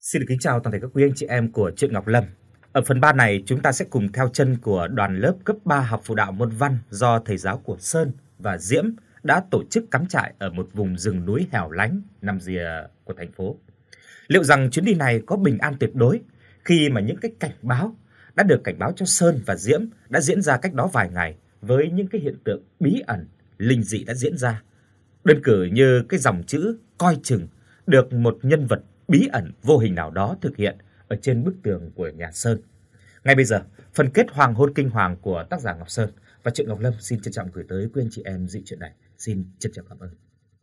Xin được kính chào toàn thể các quý anh chị em của truyện Ngọc Lâm. Ở phần 3 này, chúng ta sẽ cùng theo chân của đoàn lớp cấp 3 học phụ đạo môn văn do thầy giáo của Sơn và Diễm đã tổ chức cắm trại ở một vùng rừng núi hẻo lánh nằm rìa của thành phố. Liệu rằng chuyến đi này có bình an tuyệt đối khi mà những cái cảnh báo đã được cảnh báo cho Sơn và Diễm đã diễn ra cách đó vài ngày với những cái hiện tượng bí ẩn, linh dị đã diễn ra. Đơn cử như cái dòng chữ coi chừng được một nhân vật bí ẩn vô hình nào đó thực hiện ở trên bức tường của nhà Sơn. Ngay bây giờ, phần kết Hoàng hôn kinh hoàng của tác giả Ngọc Sơn và truyện Ngọc Lâm xin trân trọng gửi tới quý anh chị em dị truyện này. Xin trân trọng cảm ơn.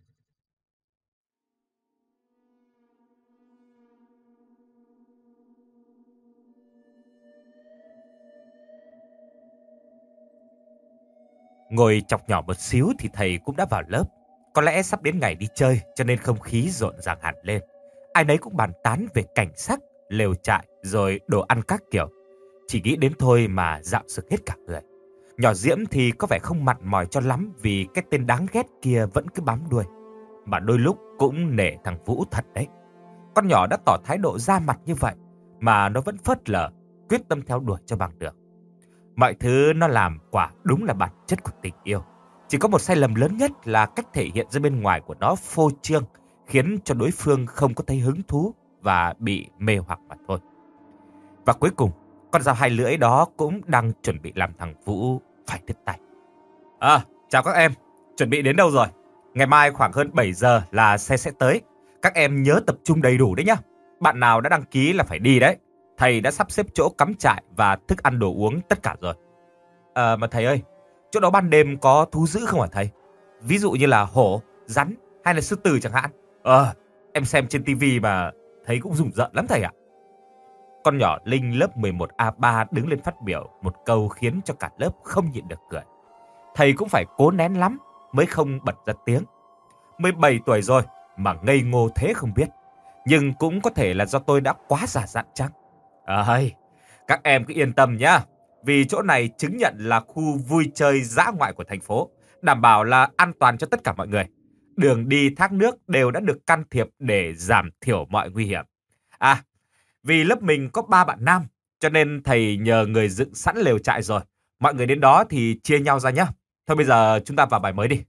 Ngồi chọc nhỏ một xíu thì thầy cũng đã vào lớp. Có lẽ sắp đến ngày đi chơi cho nên không khí rộn ràng hẳn lên. Ai nấy cũng bàn tán về cảnh sắc, lều trại rồi đồ ăn các kiểu. Chỉ nghĩ đến thôi mà dạo sực hết cả người. Nhỏ Diễm thì có vẻ không mặn mòi cho lắm vì cái tên đáng ghét kia vẫn cứ bám đuôi. Mà đôi lúc cũng nể thằng Vũ thật đấy. Con nhỏ đã tỏ thái độ ra mặt như vậy mà nó vẫn phớt lờ, quyết tâm theo đuổi cho bằng được. Mọi thứ nó làm quả đúng là bản chất của tình yêu. Chỉ có một sai lầm lớn nhất là cách thể hiện ra bên ngoài của nó phô trương, khiến cho đối phương không có thấy hứng thú và bị mê hoặc mà thôi. Và cuối cùng, con dao hai lưỡi đó cũng đang chuẩn bị làm thằng Vũ phải đứt tay. Chào các em, chuẩn bị đến đâu rồi? Ngày mai khoảng hơn 7 giờ là xe sẽ tới. Các em nhớ tập trung đầy đủ đấy nhá. Bạn nào đã đăng ký là phải đi đấy. Thầy đã sắp xếp chỗ cắm trại và thức ăn đồ uống tất cả rồi. Mà thầy ơi, chỗ đó ban đêm có thú dữ không hả thầy? Ví dụ như là hổ, rắn hay là sư tử chẳng hạn. Em xem trên tivi mà thấy cũng rùng rợn lắm thầy ạ. Con nhỏ Linh lớp 11A3 đứng lên phát biểu một câu khiến cho cả lớp không nhịn được cười. Thầy cũng phải cố nén lắm mới không bật ra tiếng. 17 tuổi rồi mà ngây ngô thế không biết. Nhưng cũng có thể là do tôi đã quá già dặn chăng? Các em cứ yên tâm nhá. Vì chỗ này chứng nhận là khu vui chơi dã ngoại của thành phố, đảm bảo là an toàn cho tất cả mọi người. Đường đi thác nước đều đã được can thiệp để giảm thiểu mọi nguy hiểm. Vì lớp mình có 3 bạn nam, cho nên thầy nhờ người dựng sẵn lều trại rồi. Mọi người đến đó thì chia nhau ra nhá. Thôi bây giờ chúng ta vào bài mới đi.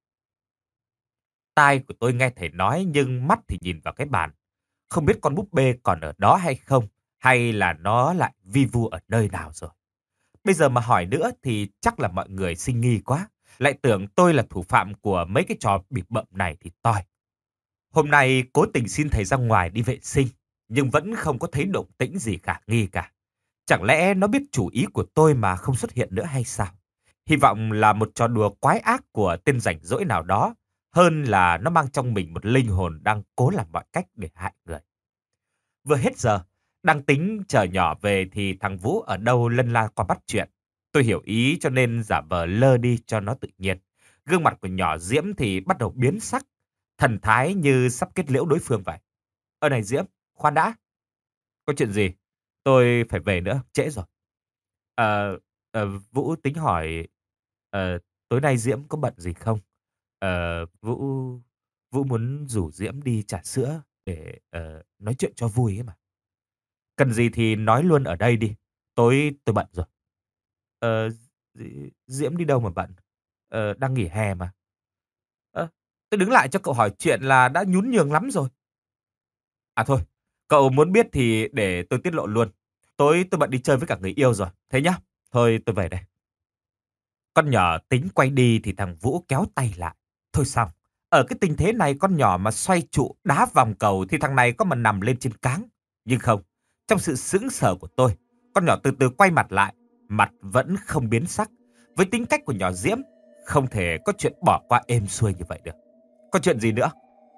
Tai của tôi nghe thầy nói nhưng mắt thì nhìn vào cái bàn. Không biết con búp bê còn ở đó hay không, hay là nó lại vi vu ở nơi nào rồi. Bây giờ mà hỏi nữa thì chắc là mọi người sinh nghi quá. Lại tưởng tôi là thủ phạm của mấy cái trò bịp bợm này thì toi. Hôm nay cố tình xin thầy ra ngoài đi vệ sinh, nhưng vẫn không có thấy động tĩnh gì khả nghi cả. Chẳng lẽ nó biết chủ ý của tôi mà không xuất hiện nữa hay sao? Hy vọng là một trò đùa quái ác của tên rảnh rỗi nào đó, hơn là nó mang trong mình một linh hồn đang cố làm mọi cách để hại người. Vừa hết giờ, đang tính chờ nhỏ về thì thằng Vũ ở đâu lân la qua bắt chuyện. Tôi hiểu ý cho nên giả vờ lơ đi cho nó tự nhiên. Gương mặt của nhỏ Diễm thì bắt đầu biến sắc, thần thái như sắp kết liễu đối phương vậy. Này Diễm, khoan đã. Có chuyện gì? Tôi phải về nữa, trễ rồi. Vũ tính hỏi, tối nay Diễm có bận gì không? Vũ Vũ muốn rủ Diễm đi trà sữa để nói chuyện cho vui ấy mà. Cần gì thì nói luôn ở đây đi. Tối tôi bận rồi. Diễm đi đâu mà bận? Đang nghỉ hè mà. Tôi đứng lại cho cậu hỏi chuyện là đã nhún nhường lắm rồi. Thôi, cậu muốn biết thì để tôi tiết lộ luôn. Tối tôi bận đi chơi với cả người yêu rồi. Thế nhá, thôi tôi về đây. Con nhỏ tính quay đi thì thằng Vũ kéo tay lại. Thôi xong, ở cái tình thế này con nhỏ mà xoay trụ đá vòng cầu thì thằng này có mà nằm lên trên cáng. Nhưng không, trong sự sững sờ của tôi, con nhỏ từ từ quay mặt lại, mặt vẫn không biến sắc. Với tính cách của nhỏ Diễm, không thể có chuyện bỏ qua êm xuôi như vậy được. Có chuyện gì nữa?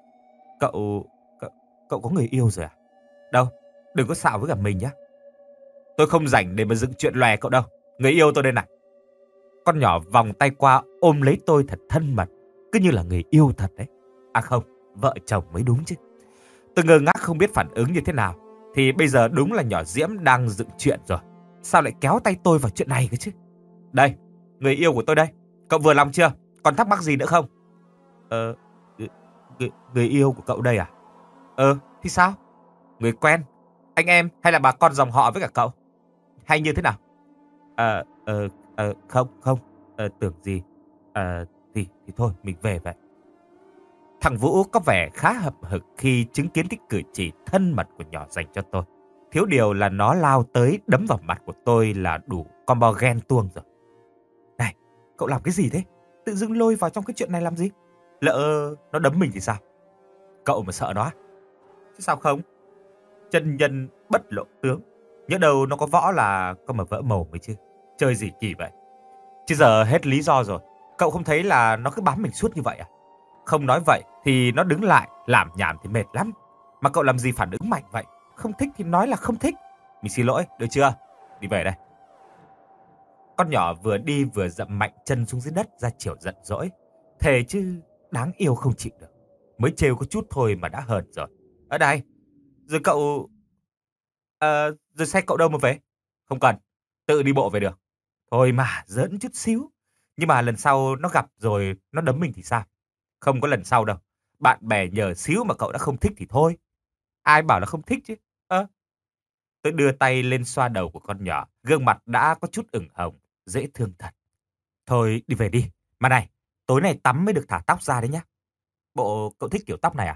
Cậu có người yêu rồi à? Đâu, đừng có xạo với cả mình nhé. Tôi không rảnh để mà dựng chuyện lòe cậu đâu. Người yêu tôi đây này. Con nhỏ vòng tay qua ôm lấy tôi thật thân mật, cứ như là người yêu thật đấy. Không, vợ chồng mới đúng chứ. Tôi ngơ ngác không biết phản ứng như thế nào. Thì bây giờ đúng là nhỏ Diễm đang dựng chuyện rồi. Sao lại kéo tay tôi vào chuyện này cơ chứ? Đây, người yêu của tôi đây. Cậu vừa lòng chưa? Còn thắc mắc gì nữa không? Người yêu của cậu đây à? Thì sao? Người quen, anh em hay là bà con dòng họ với cả cậu? Hay như thế nào? Không, tưởng gì. Thì thôi, mình về vậy. Thằng Vũ có vẻ khá hậm hực khi chứng kiến cái cử chỉ thân mật của nhỏ dành cho tôi. Thiếu điều là nó lao tới đấm vào mặt của tôi là đủ combo ghen tuông rồi. Này, cậu làm cái gì thế? Tự dưng lôi vào trong cái chuyện này làm gì? Lỡ nó đấm mình thì sao? Cậu mà sợ nó. Chứ sao không? Chân nhân bất lộ tướng. Nhớ đâu nó có võ là có mà vỡ mồm ấy chứ. Chơi gì kỳ vậy? Chứ giờ hết lý do rồi. Cậu không thấy là nó cứ bám mình suốt như vậy à? Không nói vậy thì nó đứng lại, làm nhảm thì mệt lắm. Mà cậu làm gì phản ứng mạnh vậy? Không thích thì nói là không thích. Mình xin lỗi, được chưa? Đi về đây. Con nhỏ vừa đi vừa dậm mạnh chân xuống dưới đất ra chiều giận dỗi. Thề chứ đáng yêu không chịu được. Mới trêu có chút thôi mà đã hờn rồi. Ở đây. Rồi cậu... rồi xe cậu đâu mà về? Không cần, tự đi bộ về được. Thôi mà, giỡn chút xíu. Nhưng mà lần sau nó gặp rồi nó đấm mình thì sao? Không có lần sau đâu. Bạn bè nhờ xíu mà cậu đã không thích thì thôi. Ai bảo là không thích chứ? Tôi đưa tay lên xoa đầu của con nhỏ. Gương mặt đã có chút ửng hồng, dễ thương thật. Thôi đi về đi. Mà này, tối nay tắm mới được thả tóc ra đấy nhá. Bộ cậu thích kiểu tóc này à?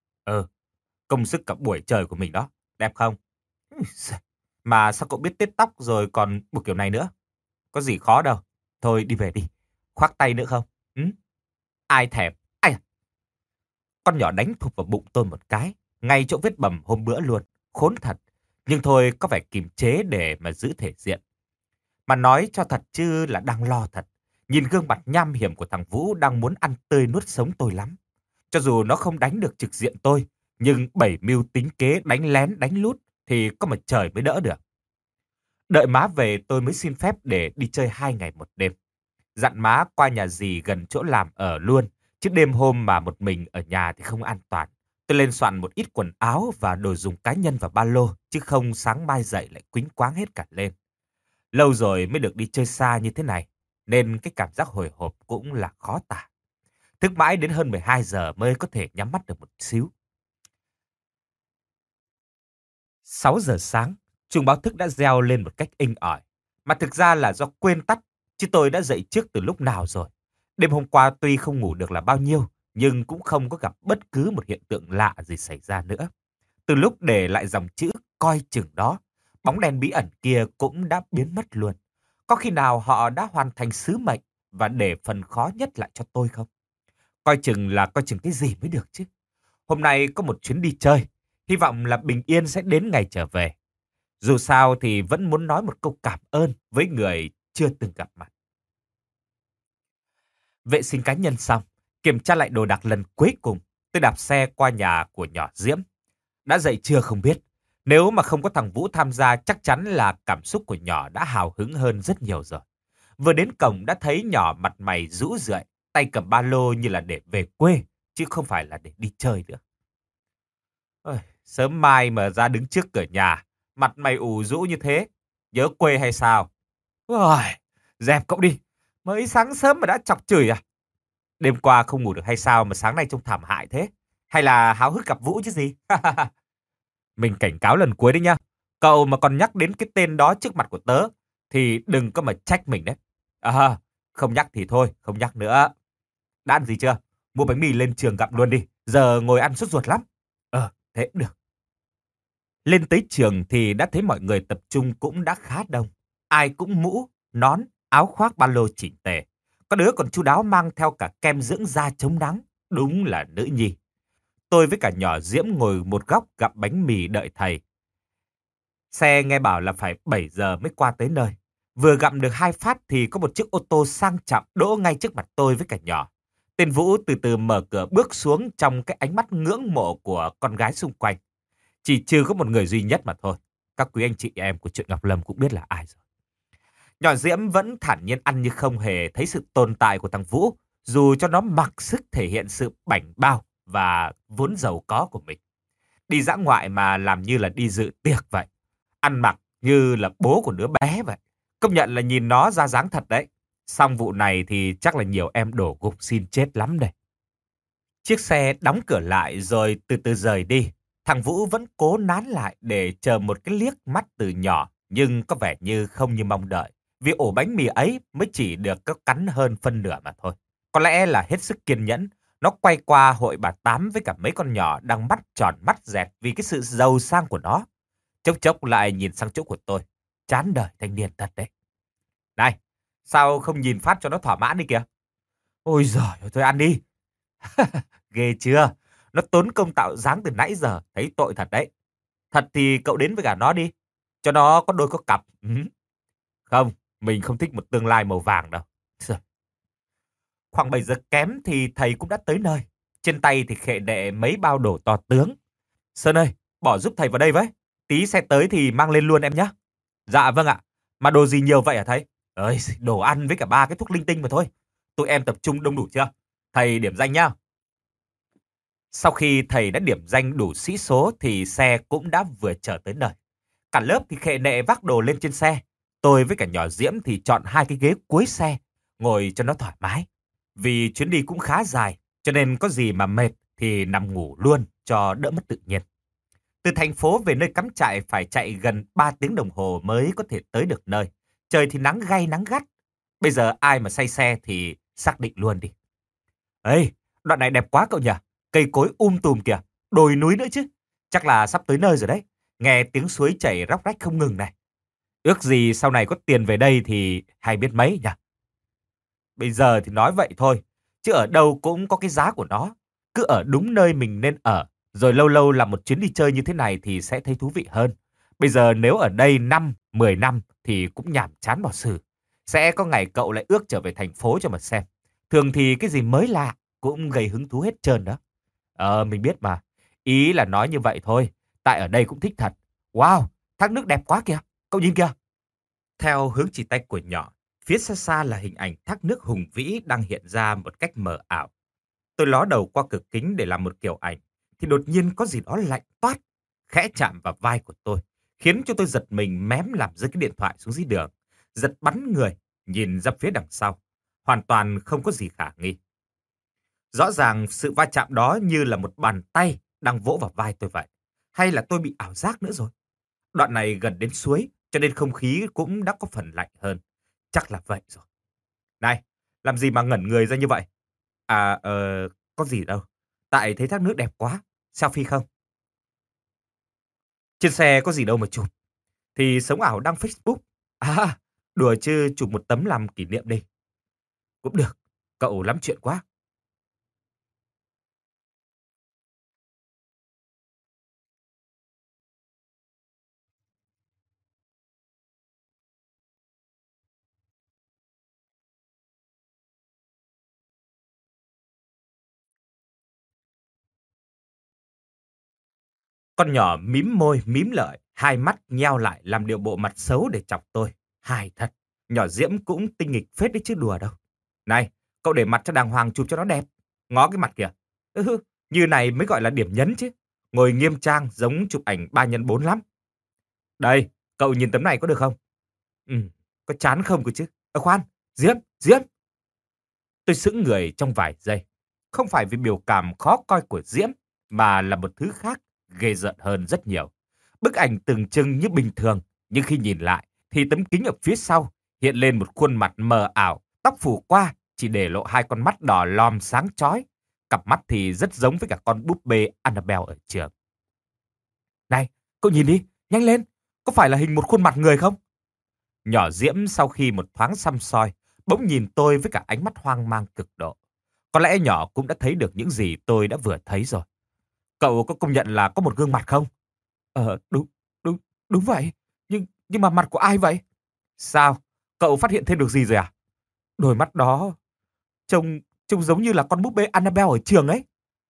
Công sức cả buổi trời của mình đó. Đẹp không? Ui giời, mà sao cậu biết tết tóc rồi còn buộc kiểu này nữa? Có gì khó đâu. Thôi đi về đi. Khoác tay nữa không? Ừ? Ai thèm? Ai à? Con nhỏ đánh thụp vào bụng tôi một cái. Ngay chỗ vết bầm hôm bữa luôn. Khốn thật. Nhưng thôi có vẻ kiềm chế để mà giữ thể diện. Mà nói cho thật chứ là đang lo thật. Nhìn gương mặt nham hiểm của thằng Vũ đang muốn ăn tươi nuốt sống tôi lắm. Cho dù nó không đánh được trực diện tôi, nhưng bảy mưu tính kế đánh lén đánh lút thì có mà trời mới đỡ được. Đợi má về tôi mới xin phép để đi chơi 2 ngày 1 đêm. Dặn má qua nhà dì gần chỗ làm ở luôn, chứ đêm hôm mà một mình ở nhà thì không an toàn. Tôi lên soạn một ít quần áo và đồ dùng cá nhân vào ba lô, chứ không sáng mai dậy lại quýnh quáng hết cả lên. Lâu rồi mới được đi chơi xa như thế này, nên cái cảm giác hồi hộp cũng là khó tả. Thức mãi đến hơn 12 giờ mới có thể nhắm mắt được một xíu. 6 giờ sáng, chuông báo thức đã reo lên một cách inh ỏi. Mà thực ra là do quên tắt, chứ tôi đã dậy trước từ lúc nào rồi. Đêm hôm qua tuy không ngủ được là bao nhiêu, nhưng cũng không có gặp bất cứ một hiện tượng lạ gì xảy ra nữa. Từ lúc để lại dòng chữ coi chừng đó, bóng đen bí ẩn kia cũng đã biến mất luôn. Có khi nào họ đã hoàn thành sứ mệnh và để phần khó nhất lại cho tôi không? Coi chừng là coi chừng cái gì mới được chứ. Hôm nay có một chuyến đi chơi, hy vọng là bình yên sẽ đến ngày trở về. Dù sao thì vẫn muốn nói một câu cảm ơn với người chưa từng gặp mặt. Vệ sinh cá nhân xong, kiểm tra lại đồ đạc lần cuối cùng, tôi đạp xe qua nhà của nhỏ Diễm. Đã dậy chưa không biết. Nếu mà không có thằng Vũ tham gia chắc chắn là cảm xúc của nhỏ đã hào hứng hơn rất nhiều rồi. Vừa đến cổng đã thấy nhỏ mặt mày rũ rượi, tay cầm ba lô như là để về quê, chứ không phải là để đi chơi nữa. Ôi, sớm mai mà ra đứng trước cửa nhà, mặt mày ủ rũ như thế, nhớ quê hay sao? Ôi, dẹp cậu đi, mới sáng sớm mà đã chọc chửi à? Đêm qua không ngủ được hay sao mà sáng nay trông thảm hại thế? Hay là háo hức gặp Vũ chứ gì? Mình cảnh cáo lần cuối đấy nhá. Cậu mà còn nhắc đến cái tên đó trước mặt của tớ, thì đừng có mà trách mình đấy. Không nhắc thì thôi, không nhắc nữa. Đã ăn gì chưa? Mua bánh mì lên trường gặm luôn đi. Giờ ngồi ăn sốt ruột lắm. Thế cũng được. Lên tới trường thì đã thấy mọi người tập trung cũng đã khá đông. Ai cũng mũ, nón, áo khoác ba lô chỉnh tề. Có đứa còn chu đáo mang theo cả kem dưỡng da chống nắng. Đúng là nữ nhi. Tôi với cả nhỏ Diễm ngồi một góc gặm bánh mì đợi thầy. Xe nghe bảo là phải 7 giờ mới qua tới nơi. Vừa gặm được 2 phát thì có một chiếc ô tô sang trọng đỗ ngay trước mặt tôi với cả nhỏ. Tên Vũ từ từ mở cửa bước xuống trong cái ánh mắt ngưỡng mộ của con gái xung quanh. Chỉ trừ có một người duy nhất mà thôi. Các quý anh chị em của chuyện Ngọc Lâm cũng biết là ai rồi. Nhỏ Diễm vẫn thản nhiên ăn như không hề thấy sự tồn tại của thằng Vũ, dù cho nó mặc sức thể hiện sự bảnh bao và vốn giàu có của mình. Đi dã ngoại mà làm như là đi dự tiệc vậy. Ăn mặc như là bố của đứa bé vậy. Công nhận là nhìn nó ra dáng thật đấy. Xong vụ này thì chắc là nhiều em đổ gục xin chết lắm đây. Chiếc xe đóng cửa lại rồi từ từ rời đi. Thằng Vũ vẫn cố nán lại để chờ một cái liếc mắt từ nhỏ, nhưng có vẻ như không như mong đợi, vì ổ bánh mì ấy mới chỉ được có cắn hơn phân nửa mà thôi. Có lẽ là hết sức kiên nhẫn, nó quay qua hội bà Tám với cả mấy con nhỏ đang mắt tròn mắt dẹt vì cái sự giàu sang của nó. Chốc chốc lại nhìn sang chỗ của tôi. Chán đời thanh niên thật đấy. Này, sao không nhìn phát cho nó thỏa mãn đi kìa? Ôi giời, thôi ăn đi. Ghê chưa? Nó tốn công tạo dáng từ nãy giờ, thấy tội thật đấy. Thật thì cậu đến với cả nó đi, cho nó có đôi có cặp. Ừ. Không, mình không thích một tương lai màu vàng đâu. Khoảng 7 giờ kém thì thầy cũng đã tới nơi. Trên tay thì khệ nệ mấy bao đồ to tướng. Sơn ơi, bỏ giúp thầy vào đây với. Tí xe tới thì mang lên luôn em nhé. Dạ vâng ạ. Mà đồ gì nhiều vậy hả thầy? Ơi, đồ ăn với cả 3 cái thuốc linh tinh mà thôi. Tụi em tập trung đông đủ chưa? Thầy điểm danh nhá. Sau khi thầy đã điểm danh đủ sĩ số thì xe cũng đã vừa trở tới nơi. Cả lớp thì khệ nệ vác đồ lên trên xe. Tôi với cả nhỏ Diễm thì chọn 2 cái ghế cuối xe, ngồi cho nó thoải mái. Vì chuyến đi cũng khá dài, cho nên có gì mà mệt thì nằm ngủ luôn cho đỡ mất tự nhiên. Từ thành phố về nơi cắm trại phải chạy gần 3 tiếng đồng hồ mới có thể tới được nơi. Trời thì nắng gay nắng gắt. Bây giờ ai mà say xe thì xác định luôn đi. Ê, đoạn này đẹp quá cậu nhỉ? Cây cối tùm kìa, đồi núi nữa chứ. Chắc là sắp tới nơi rồi đấy. Nghe tiếng suối chảy róc rách không ngừng này. Ước gì sau này có tiền về đây thì hay biết mấy nhỉ? Bây giờ thì nói vậy thôi, chứ ở đâu cũng có cái giá của nó. Cứ ở đúng nơi mình nên ở, rồi lâu lâu làm một chuyến đi chơi như thế này thì sẽ thấy thú vị hơn. Bây giờ nếu ở đây 5, 10 năm thì cũng nhàm chán bỏ xử. Sẽ có ngày cậu lại ước trở về thành phố cho mà xem. Thường thì cái gì mới lạ cũng gây hứng thú hết trơn đó. Mình biết mà. Ý là nói như vậy thôi. Tại ở đây cũng thích thật. Wow, thác nước đẹp quá kìa. Cậu nhìn kìa. Theo hướng chỉ tay của nhỏ, phía xa xa là hình ảnh thác nước hùng vĩ đang hiện ra một cách mờ ảo. Tôi ló đầu qua cửa kính để làm một kiểu ảnh, thì đột nhiên có gì đó lạnh toát, khẽ chạm vào vai của tôi, khiến cho tôi giật mình mém làm rơi cái điện thoại xuống dưới đường, giật bắn người, nhìn ra phía đằng sau. Hoàn toàn không có gì khả nghi. Rõ ràng sự va chạm đó như là một bàn tay đang vỗ vào vai tôi vậy. Hay là tôi bị ảo giác nữa rồi? Đoạn này gần đến suối, cho nên không khí cũng đã có phần lạnh hơn. Chắc là vậy rồi. Này, làm gì mà ngẩn người ra như vậy? Có gì đâu. Tại thấy thác nước đẹp quá. Selfie không? Trên xe có gì đâu mà chụp. Thì sống ảo đăng Facebook. À, đùa chứ chụp một tấm làm kỷ niệm đi. Cũng được. Cậu lắm chuyện quá. Con nhỏ mím môi, mím lợi, hai mắt nheo lại làm điệu bộ mặt xấu để chọc tôi. Hài thật. Nhỏ Diễm cũng tinh nghịch phết đấy chứ đùa đâu. Này, cậu để mặt cho đàng hoàng chụp cho nó đẹp. Ngó cái mặt kìa. Như này mới gọi là điểm nhấn chứ. Ngồi nghiêm trang giống chụp ảnh 3x4 lắm. Đây, cậu nhìn tấm này có được không? Ừ, có chán không cơ chứ? Khoan, Diễm. Tôi sững người trong vài giây. Không phải vì biểu cảm khó coi của Diễm, mà là một thứ khác ghê rợn hơn rất nhiều. Bức ảnh tưởng chừng như bình thường, nhưng khi nhìn lại thì tấm kính ở phía sau hiện lên một khuôn mặt mờ ảo, tóc phủ qua, chỉ để lộ hai con mắt đỏ lòm sáng chói. Cặp mắt thì rất giống với cả con búp bê Annabelle ở trường. Này, cậu nhìn đi, nhanh lên, có phải là hình một khuôn mặt người không? Nhỏ Diễm sau khi một thoáng săm soi, bỗng nhìn tôi với cả ánh mắt hoang mang cực độ. Có lẽ nhỏ cũng đã thấy được những gì tôi đã vừa thấy rồi. Cậu có công nhận là có một gương mặt không? Đúng, đúng, đúng vậy. Nhưng mà mặt của ai vậy? Sao? Cậu phát hiện thêm được gì rồi à? Đôi mắt đó trông trông giống như là con búp bê Annabelle ở trường ấy.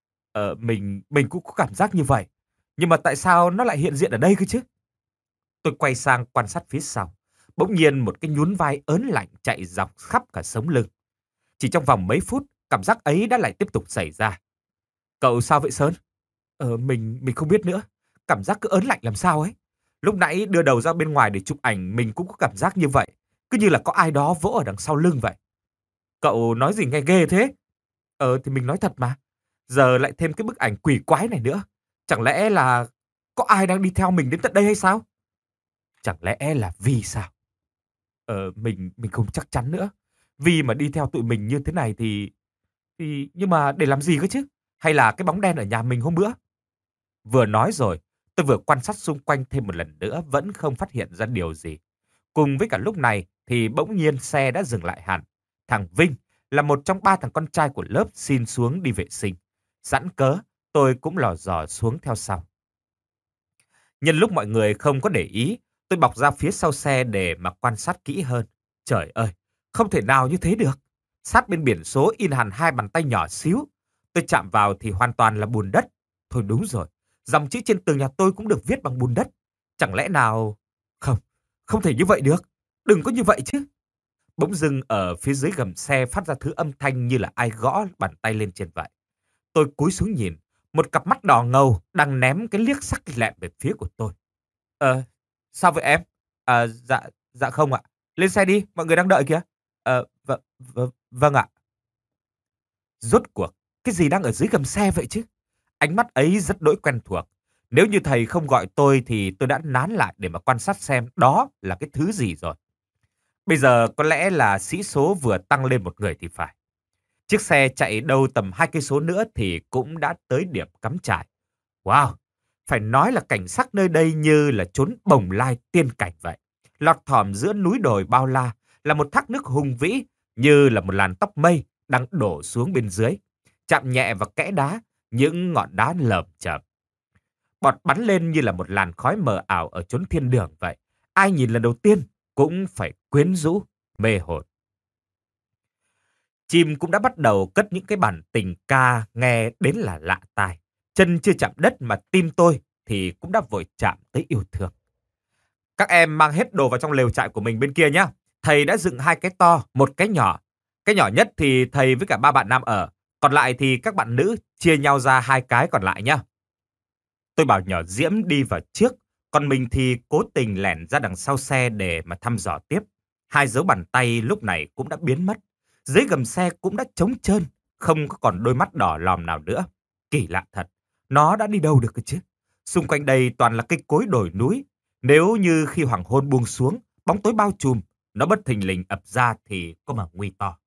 Mình cũng có cảm giác như vậy. Nhưng mà tại sao nó lại hiện diện ở đây cơ chứ? Tôi quay sang quan sát phía sau. Bỗng nhiên một cái nhún vai ớn lạnh chạy dọc khắp cả sống lưng. Chỉ trong vòng mấy phút, cảm giác ấy đã lại tiếp tục xảy ra. Cậu sao vậy Sơn? Mình không biết nữa. Cảm giác cứ ớn lạnh làm sao ấy. Lúc nãy đưa đầu ra bên ngoài để chụp ảnh mình cũng có cảm giác như vậy. Cứ như là có ai đó vỗ ở đằng sau lưng vậy. Cậu nói gì nghe ghê thế? Thì mình nói thật mà. Giờ lại thêm cái bức ảnh quỷ quái này nữa. Chẳng lẽ là có ai đang đi theo mình đến tận đây hay sao? Chẳng lẽ là Vi sao? Mình không chắc chắn nữa. Vi mà đi theo tụi mình như thế này thì nhưng mà để làm gì cơ chứ? Hay là cái bóng đen ở nhà mình hôm bữa? Vừa nói rồi, tôi vừa quan sát xung quanh thêm một lần nữa vẫn không phát hiện ra điều gì. Cùng với cả lúc này thì bỗng nhiên xe đã dừng lại hẳn. Thằng Vinh là một trong 3 thằng con trai của lớp xin xuống đi vệ sinh. Sẵn cớ, tôi cũng lò dò xuống theo sau. Nhân lúc mọi người không có để ý, tôi bọc ra phía sau xe để mà quan sát kỹ hơn. Trời ơi, không thể nào như thế được. Sát bên biển số in hẳn 2 bàn tay nhỏ xíu. Tôi chạm vào thì hoàn toàn là bùn đất. Thôi đúng rồi, dòng chữ trên tường nhà tôi cũng được viết bằng bùn đất. Chẳng lẽ nào... Không, không thể như vậy được. Đừng có như vậy chứ. Bỗng dưng ở phía dưới gầm xe phát ra thứ âm thanh như là ai gõ bàn tay lên trên vậy. Tôi cúi xuống nhìn, một cặp mắt đỏ ngầu đang ném cái liếc sắc lẹm về phía của tôi. Ờ, sao vậy em? Dạ không ạ. Lên xe đi, mọi người đang đợi kìa. Vâng ạ. Rốt cuộc, cái gì đang ở dưới gầm xe vậy chứ? Ánh mắt ấy rất đỗi quen thuộc. Nếu như thầy không gọi tôi thì tôi đã nán lại để mà quan sát xem đó là cái thứ gì rồi. Bây giờ có lẽ là sĩ số vừa tăng lên một người thì phải. Chiếc xe chạy đâu tầm 2 cây số nữa thì cũng đã tới điểm cắm trại. Wow, phải nói là cảnh sắc nơi đây như là chốn bồng lai tiên cảnh vậy. Lọt thỏm giữa núi đồi bao la là một thác nước hùng vĩ như là một làn tóc mây đang đổ xuống bên dưới. Chạm nhẹ vào kẽ đá, những ngọn đá lởm chởm. Bọt bắn lên như là một làn khói mờ ảo ở chốn thiên đường vậy. Ai nhìn lần đầu tiên cũng phải quyến rũ, mê hồn. Chim cũng đã bắt đầu cất những cái bản tình ca nghe đến là lạ tai. Chân chưa chạm đất mà tim tôi thì cũng đã vội chạm tới yêu thương. Các em mang hết đồ vào trong lều trại của mình bên kia nhé. Thầy đã dựng 2 cái to, một cái nhỏ. Cái nhỏ nhất thì thầy với cả 3 bạn nam ở. Còn lại thì các bạn nữ chia nhau ra 2 cái còn lại nhé. Tôi bảo nhỏ Diễm đi vào trước, còn mình thì cố tình lẻn ra đằng sau xe để mà thăm dò tiếp. 2 dấu bàn tay lúc này cũng đã biến mất. Dưới gầm xe cũng đã trống trơn, không có còn đôi mắt đỏ lòm nào nữa. Kỳ lạ thật, nó đã đi đâu được cơ chứ? Xung quanh đây toàn là cây cối đồi núi. Nếu như khi hoàng hôn buông xuống, bóng tối bao trùm, nó bất thình lình ập ra thì có mà nguy to.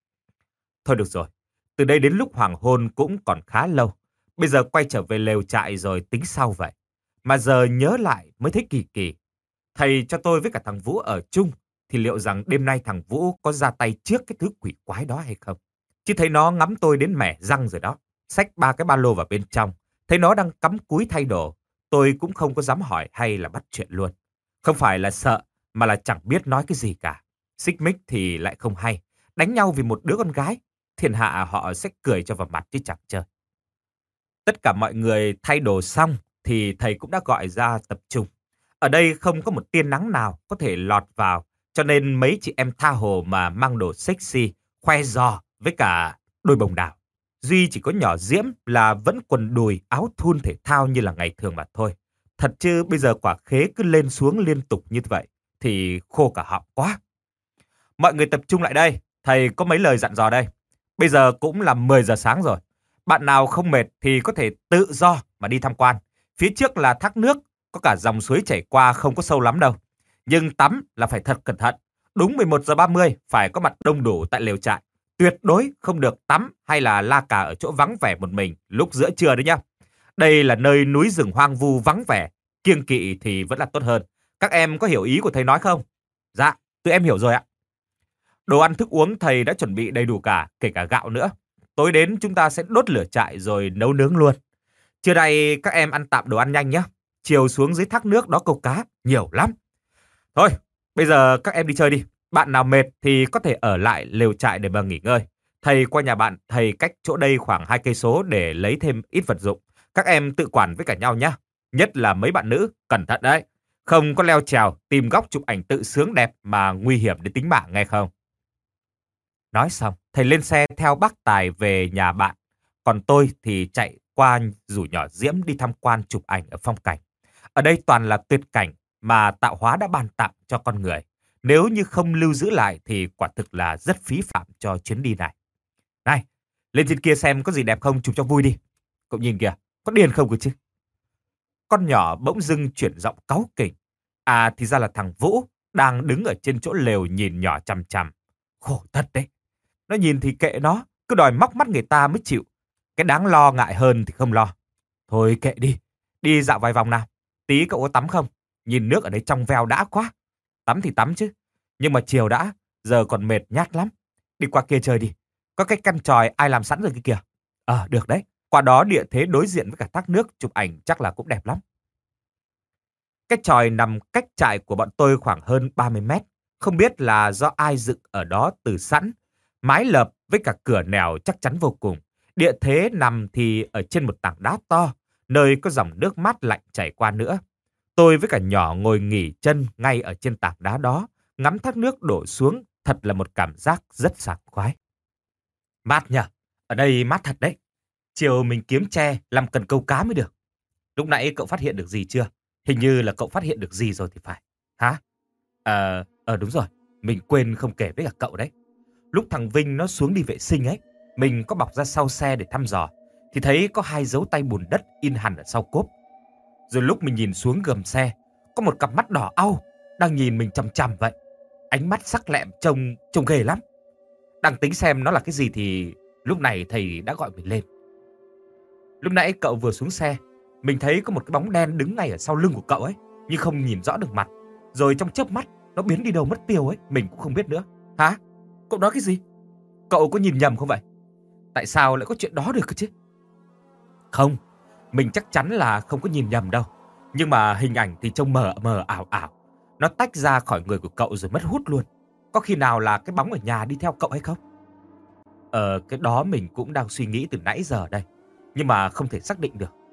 Thôi được rồi, từ đây đến lúc hoàng hôn cũng còn khá lâu. Bây giờ quay trở về lều trại rồi tính sau vậy. Mà giờ nhớ lại mới thấy kỳ kỳ. Thầy cho tôi với cả thằng Vũ ở chung, thì liệu rằng đêm nay thằng Vũ có ra tay trước cái thứ quỷ quái đó hay không? Chứ thấy nó ngắm tôi đến mẻ răng rồi đó. Xách 3 cái ba lô vào bên trong. Thấy nó đang cắm cúi thay đồ. Tôi cũng không có dám hỏi hay là bắt chuyện luôn. Không phải là sợ, mà là chẳng biết nói cái gì cả. Xích mích thì lại không hay. Đánh nhau vì một đứa con gái. Thiên hạ họ sẽ cười cho vào mặt chứ chẳng chơi. Tất cả mọi người thay đồ xong thì thầy cũng đã gọi ra tập trung. Ở đây không có một tia nắng nào có thể lọt vào, cho nên mấy chị em tha hồ mà mang đồ sexy, khoe giò với cả đôi bồng đào. Duy chỉ có nhỏ Diễm là vẫn quần đùi áo thun thể thao như là ngày thường mà thôi. Thật chứ bây giờ quả khế cứ lên xuống liên tục như vậy thì khô cả họng quá. Mọi người tập trung lại đây, thầy có mấy lời dặn dò đây. Bây giờ cũng là 10 giờ sáng rồi. Bạn nào không mệt thì có thể tự do mà đi tham quan. Phía trước là thác nước, có cả dòng suối chảy qua không có sâu lắm đâu. Nhưng tắm là phải thật cẩn thận. Đúng 11 giờ 30 phải có mặt đông đủ tại lều trại. Tuyệt đối không được tắm hay là la cà ở chỗ vắng vẻ một mình lúc giữa trưa đấy nhá. Đây là nơi núi rừng hoang vu vắng vẻ, kiêng kỵ thì vẫn là tốt hơn. Các em có hiểu ý của thầy nói không? Dạ, tụi em hiểu rồi ạ. Đồ ăn thức uống thầy đã chuẩn bị đầy đủ cả, kể cả gạo nữa. Tối đến chúng ta sẽ đốt lửa trại rồi nấu nướng luôn. Trưa nay các em ăn tạm đồ ăn nhanh nhé. Chiều xuống dưới thác nước đó câu cá, nhiều lắm. Thôi, bây giờ các em đi chơi đi. Bạn nào mệt thì có thể ở lại lều trại để mà nghỉ ngơi. Thầy qua nhà bạn, thầy cách chỗ đây khoảng 2 cây số để lấy thêm ít vật dụng. Các em tự quản với cả nhau nhé. Nhất là mấy bạn nữ, cẩn thận đấy. Không có leo trèo, tìm góc chụp ảnh tự sướng đẹp mà nguy hiểm đến tính mạng nghe không? Nói xong, thầy lên xe theo bác Tài về nhà bạn. Còn tôi thì chạy qua rủ nhỏ Diễm đi tham quan chụp ảnh ở phong cảnh. Ở đây toàn là tuyệt cảnh mà tạo hóa đã ban tặng cho con người. Nếu như không lưu giữ lại thì quả thực là rất phí phạm cho chuyến đi này. Này, lên trên kia xem có gì đẹp không chụp cho vui đi. Cậu nhìn kìa, có điên không cơ chứ? Con nhỏ bỗng dưng chuyển giọng cáu kỉnh. À thì ra là thằng Vũ đang đứng ở trên chỗ lều nhìn nhỏ chằm chằm. Khổ thật đấy. Nó nhìn thì kệ nó, cứ đòi móc mắt người ta mới chịu. Cái đáng lo ngại hơn thì không lo. Thôi kệ đi, đi dạo vài vòng nào. Tí cậu có tắm không? Nhìn nước ở đây trong veo đã quá. Tắm thì tắm chứ. Nhưng mà chiều đã, giờ còn mệt nhát lắm. Đi qua kia chơi đi. Có cái căn chòi ai làm sẵn rồi kia kìa. Được đấy. Qua đó địa thế đối diện với cả thác nước, chụp ảnh chắc là cũng đẹp lắm. Cái chòi nằm cách trại của bọn tôi khoảng hơn 30 mét. Không biết là do ai dựng ở đó từ sẵn. Mái lợp với cả cửa nẻo chắc chắn vô cùng. Địa thế nằm thì ở trên một tảng đá to, nơi có dòng nước mát lạnh chảy qua nữa. Tôi với cả nhỏ ngồi nghỉ chân ngay ở trên tảng đá đó, ngắm thác nước đổ xuống, thật là một cảm giác rất sảng khoái. Mát nhỉ? Ở đây mát thật đấy. Chiều mình kiếm tre làm cần câu cá mới được. Lúc nãy cậu phát hiện được gì chưa? Hình như là cậu phát hiện được gì rồi thì phải. Hả? Đúng rồi. Mình quên không kể với cả cậu đấy. Lúc thằng Vinh nó xuống đi vệ sinh ấy, mình có bọc ra sau xe để thăm dò, thì thấy có 2 dấu tay bùn đất in hẳn ở sau cốp. Rồi lúc mình nhìn xuống gầm xe, có một cặp mắt đỏ au đang nhìn mình chằm chằm vậy. Ánh mắt sắc lẹm trông ghê lắm. Đang tính xem nó là cái gì thì lúc này thầy đã gọi mình lên. Lúc nãy cậu vừa xuống xe, mình thấy có một cái bóng đen đứng ngay ở sau lưng của cậu ấy, nhưng không nhìn rõ được mặt. Rồi trong chớp mắt nó biến đi đâu mất tiêu ấy, mình cũng không biết nữa. Hả? Cậu nói cái gì? Cậu có nhìn nhầm không vậy? Tại sao lại có chuyện đó được cơ chứ? Không, mình chắc chắn là không có nhìn nhầm đâu. Nhưng mà hình ảnh thì trông mờ mờ ảo ảo. Nó tách ra khỏi người của cậu rồi mất hút luôn. Có khi nào là cái bóng ở nhà đi theo cậu hay không? Cái đó mình cũng đang suy nghĩ từ nãy giờ đây. Nhưng mà không thể xác định được.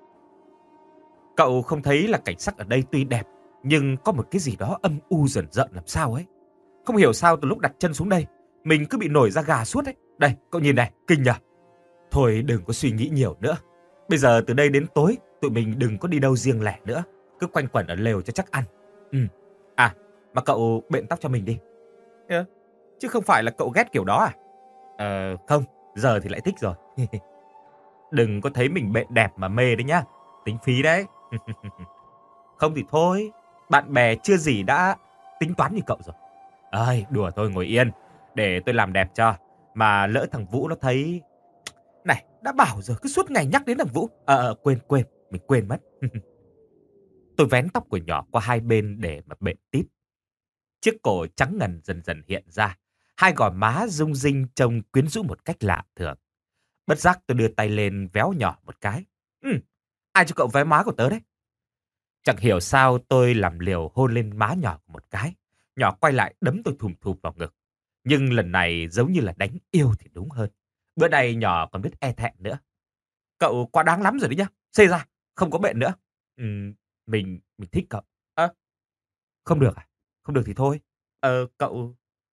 Cậu không thấy là cảnh sắc ở đây tuy đẹp, nhưng có một cái gì đó âm u dần dần làm sao ấy. Không hiểu sao từ lúc đặt chân xuống đây, mình cứ bị nổi da gà suốt ấy. Đây, cậu nhìn này, kinh nhỉ? Thôi đừng có suy nghĩ nhiều nữa. Bây giờ từ đây đến tối, tụi mình đừng có đi đâu riêng lẻ nữa. Cứ quanh quẩn ở lều cho chắc ăn. Mà cậu bện tóc cho mình đi. Chứ không phải là cậu ghét kiểu đó à? Không, giờ thì lại thích rồi. Đừng có thấy mình bện đẹp mà mê đấy nhá. Tính phí đấy. Không thì thôi, bạn bè chưa gì đã tính toán như cậu rồi. Đùa thôi, ngồi yên, để tôi làm đẹp cho. Mà lỡ thằng Vũ nó thấy... Này, đã bảo rồi, cứ suốt ngày nhắc đến thằng Vũ. Quên, mình quên mất. Tôi vén tóc của nhỏ qua hai bên để mà bện tít. Chiếc cổ trắng ngần dần dần hiện ra. Hai gò má rung rinh trông quyến rũ một cách lạ thường. Bất giác tôi đưa tay lên véo nhỏ một cái. Ai cho cậu véo má của tớ đấy? Chẳng hiểu sao tôi làm liều hôn lên má nhỏ một cái. Nhỏ quay lại đấm tôi thùm thụp vào ngực. Nhưng lần này giống như là đánh yêu thì đúng hơn. Bữa nay nhỏ còn biết e thẹn nữa. Cậu quá đáng lắm rồi đấy nhá. Xê ra, không có bệnh nữa. Mình thích cậu. Không được à? Không được thì thôi. Cậu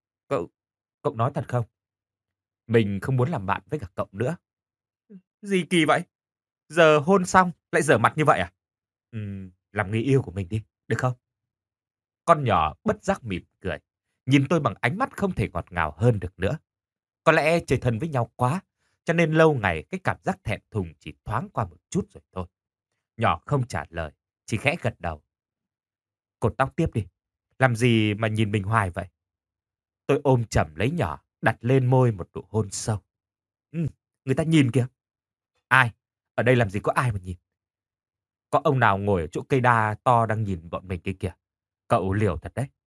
nói thật không? Mình không muốn làm bạn với cả cậu nữa. Gì kỳ vậy? Giờ hôn xong lại dở mặt như vậy à? Làm người yêu của mình đi, được không? Con nhỏ bất giác mỉm cười, nhìn tôi bằng ánh mắt không thể ngọt ngào hơn được nữa. Có lẽ chơi thân với nhau quá, cho nên lâu ngày cái cảm giác thẹn thùng chỉ thoáng qua một chút rồi thôi. Nhỏ không trả lời, chỉ khẽ gật đầu. Cột tóc tiếp đi, làm gì mà nhìn mình hoài vậy? Tôi ôm chầm lấy nhỏ, đặt lên môi một nụ hôn sâu. Người ta nhìn kìa. Ai? Ở đây làm gì có ai mà nhìn? Có ông nào ngồi ở chỗ cây đa to đang nhìn bọn mình kia kìa. Cậu liều thật đấy.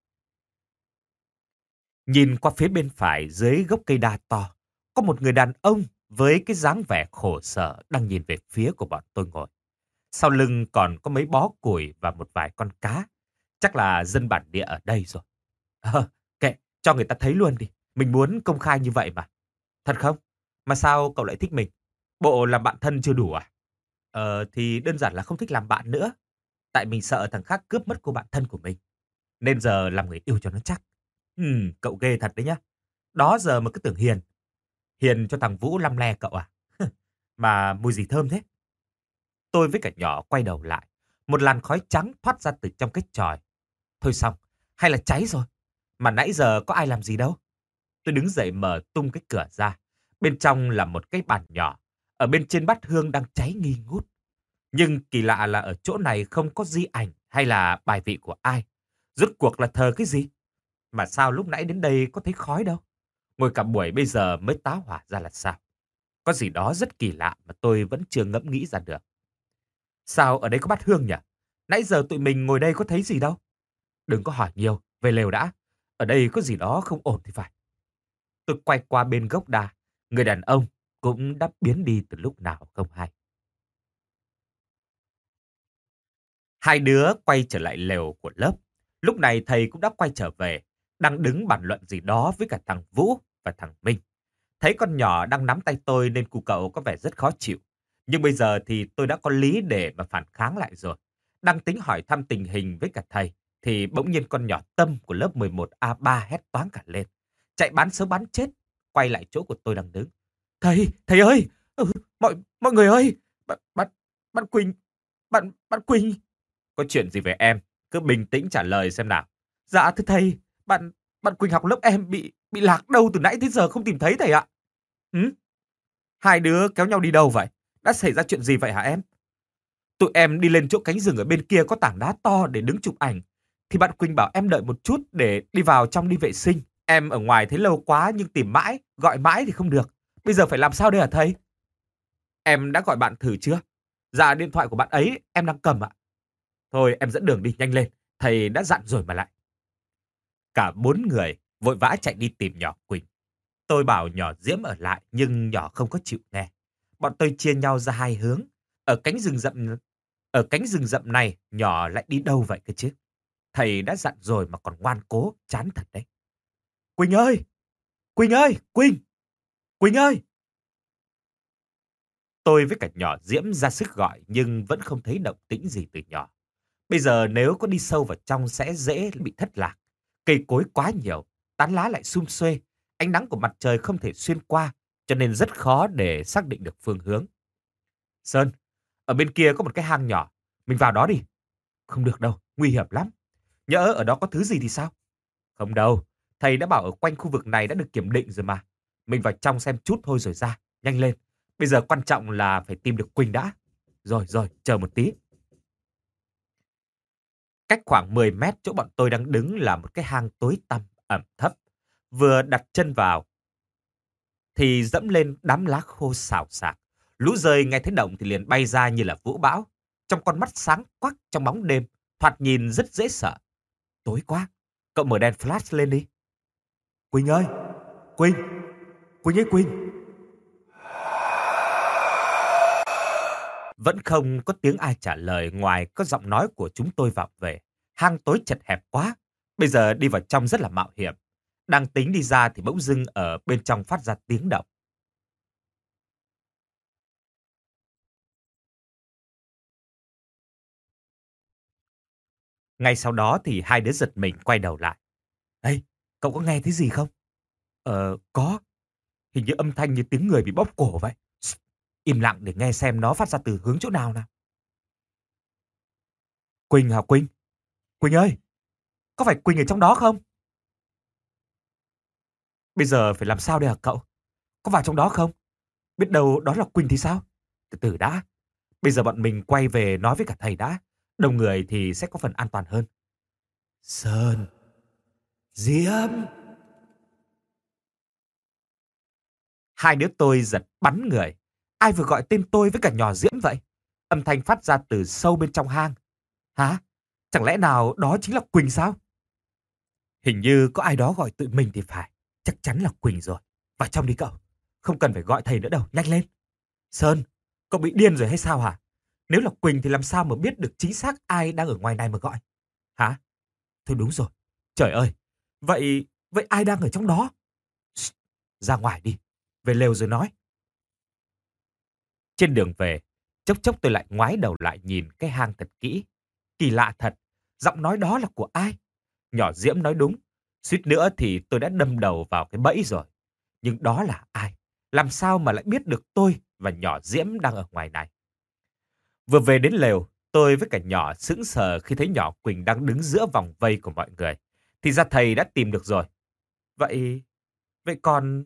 Nhìn qua phía bên phải dưới gốc cây đa to, có một người đàn ông với cái dáng vẻ khổ sở đang nhìn về phía của bọn tôi ngồi. Sau lưng còn có mấy bó củi và một vài con cá. Chắc là dân bản địa ở đây rồi. Kệ, cho người ta thấy luôn đi. Mình muốn công khai như vậy mà. Thật không? Mà sao cậu lại thích mình? Bộ làm bạn thân chưa đủ à? Thì đơn giản là không thích làm bạn nữa. Tại mình sợ thằng khác cướp mất cô bạn thân của mình. Nên giờ làm người yêu cho nó chắc. Cậu ghê thật đấy nhá. Đó giờ mà cứ tưởng hiền. Hiền cho thằng Vũ lăm le cậu à? Mà mùi gì thơm thế? Tôi với cả nhỏ quay đầu lại. Một làn khói trắng thoát ra từ trong cái chòi. Thôi xong, hay là cháy rồi? Mà nãy giờ có ai làm gì đâu. Tôi đứng dậy mở tung cái cửa ra. Bên trong là một cái bàn nhỏ. Ở bên trên bát hương đang cháy nghi ngút. Nhưng kỳ lạ là ở chỗ này không có di ảnh hay là bài vị của ai. Rốt cuộc là thờ cái gì? Mà sao lúc nãy đến đây có thấy khói đâu? Ngồi cả buổi bây giờ mới tá hỏa ra là sao? Có gì đó rất kỳ lạ mà tôi vẫn chưa ngẫm nghĩ ra được. Sao ở đây có bát hương nhỉ? Nãy giờ tụi mình ngồi đây có thấy gì đâu. Đừng có hỏi nhiều, về lều đã. Ở đây có gì đó không ổn thì phải. Tôi quay qua bên gốc đa. Người đàn ông cũng đã biến đi từ lúc nào không hay. Hai đứa quay trở lại lều của lớp. Lúc này thầy cũng đã quay trở về, đang đứng bàn luận gì đó với cả thằng Vũ và thằng Minh. Thấy con nhỏ đang nắm tay tôi nên cụ cậu có vẻ rất khó chịu. Nhưng bây giờ thì tôi đã có lý để mà phản kháng lại rồi. Đang tính hỏi thăm tình hình với cả thầy, thì bỗng nhiên con nhỏ Tâm của lớp 11A3 hét toáng cả lên. Chạy bắn sớm bắn chết, quay lại chỗ của tôi đang đứng. Thầy ơi! Mọi người ơi! Bạn Quỳnh, bạn Quỳnh! Có chuyện gì về em? Cứ bình tĩnh trả lời xem nào. Dạ thưa thầy, bạn Quỳnh học lớp em bị lạc đâu từ nãy tới giờ không tìm thấy thầy ạ. Ừ? Hai đứa kéo nhau đi đâu vậy? Đã xảy ra chuyện gì vậy hả em? Tụi em đi lên chỗ cánh rừng ở bên kia có tảng đá to để đứng chụp ảnh. Thì bạn Quỳnh bảo em đợi một chút để đi vào trong đi vệ sinh. Em ở ngoài thấy lâu quá nhưng tìm mãi, gọi mãi thì không được. Bây giờ phải làm sao đây hả thầy? Em đã gọi bạn thử chưa? Dạ điện thoại của bạn ấy em đang cầm ạ. Thôi em dẫn đường đi nhanh lên. Thầy đã dặn rồi mà lại. Cả bốn người vội vã chạy đi tìm nhỏ Quỳnh. Tôi bảo nhỏ Diễm ở lại nhưng nhỏ không có chịu nghe. Bọn tôi chia nhau ra hai hướng. Ở cánh rừng rậm này nhỏ lại đi đâu vậy cơ chứ? Thầy đã dặn rồi mà còn ngoan cố, chán thật đấy. Quỳnh ơi! Quỳnh ơi! Quỳnh! Quỳnh ơi! Tôi với cả nhỏ Diễm ra sức gọi nhưng vẫn không thấy động tĩnh gì từ nhỏ. Bây giờ nếu có đi sâu vào trong sẽ dễ bị thất lạc. Cây cối quá nhiều, tán lá lại sum xuê, ánh nắng của mặt trời không thể xuyên qua, cho nên rất khó để xác định được phương hướng. Sơn, ở bên kia có một cái hang nhỏ, mình vào đó đi. Không được đâu, nguy hiểm lắm. Nhỡ ở đó có thứ gì thì sao? Không đâu, thầy đã bảo ở quanh khu vực này đã được kiểm định rồi mà. Mình vào trong xem chút thôi rồi ra, nhanh lên. Bây giờ quan trọng là phải tìm được Quỳnh đã. Rồi, chờ một tí. Cách khoảng 10 mét chỗ bọn tôi đang đứng là một cái hang tối tăm, ẩm thấp. Vừa đặt chân vào thì dẫm lên đám lá khô xào xạc. Lũ rơi nghe thấy động thì liền bay ra như là vũ bão. Trong con mắt sáng quắc trong bóng đêm, thoạt nhìn rất dễ sợ. Tối quá, cậu mở đèn flash lên đi. Quỳnh ơi! Quỳnh! Quỳnh ơi Quỳnh! Vẫn không có tiếng ai trả lời ngoài có giọng nói của chúng tôi vọng về. Hang tối chật hẹp quá, bây giờ đi vào trong rất là mạo hiểm. Đang tính đi ra thì bỗng dưng ở bên trong phát ra tiếng động. Ngay sau đó thì hai đứa giật mình quay đầu lại. Ê, cậu có nghe thấy gì không? Có. Hình như âm thanh như tiếng người bị bóp cổ vậy. Im lặng để nghe xem nó phát ra từ hướng chỗ nào nào. Quỳnh hả Quỳnh? Quỳnh ơi! Có phải Quỳnh ở trong đó không? Bây giờ phải làm sao đây hả cậu? Có vào trong đó không? Biết đâu đó là Quỳnh thì sao? Từ từ đã. Bây giờ bọn mình quay về nói với cả thầy đã. Đông người thì sẽ có phần an toàn hơn. Sơn! Diễm! Hai đứa tôi giật bắn người. Ai vừa gọi tên tôi với cả nhỏ Diễm vậy? Âm thanh phát ra từ sâu bên trong hang. Hả? Chẳng lẽ nào đó chính là Quỳnh sao? Hình như có ai đó gọi tụi mình thì phải. Chắc chắn là Quỳnh rồi. Vào trong đi cậu. Không cần phải gọi thầy nữa đâu. Nhanh lên. Sơn, cậu bị điên rồi hay sao hả? Nếu là Quỳnh thì làm sao mà biết được chính xác ai đang ở ngoài này mà gọi? Hả? Thôi đúng rồi. Trời ơi. Vậy ai đang ở trong đó? Ra ngoài đi. Về lều rồi nói. Trên đường về, chốc chốc tôi lại ngoái đầu lại nhìn cái hang thật kỹ. Kỳ lạ thật. Giọng nói đó là của ai? Nhỏ Diễm nói đúng. Suýt nữa thì tôi đã đâm đầu vào cái bẫy rồi. Nhưng đó là ai? Làm sao mà lại biết được tôi và nhỏ Diễm đang ở ngoài này? Vừa về đến lều, tôi với cả nhỏ sững sờ khi thấy nhỏ Quỳnh đang đứng giữa vòng vây của mọi người. Thì ra thầy đã tìm được rồi. Vậy, vậy còn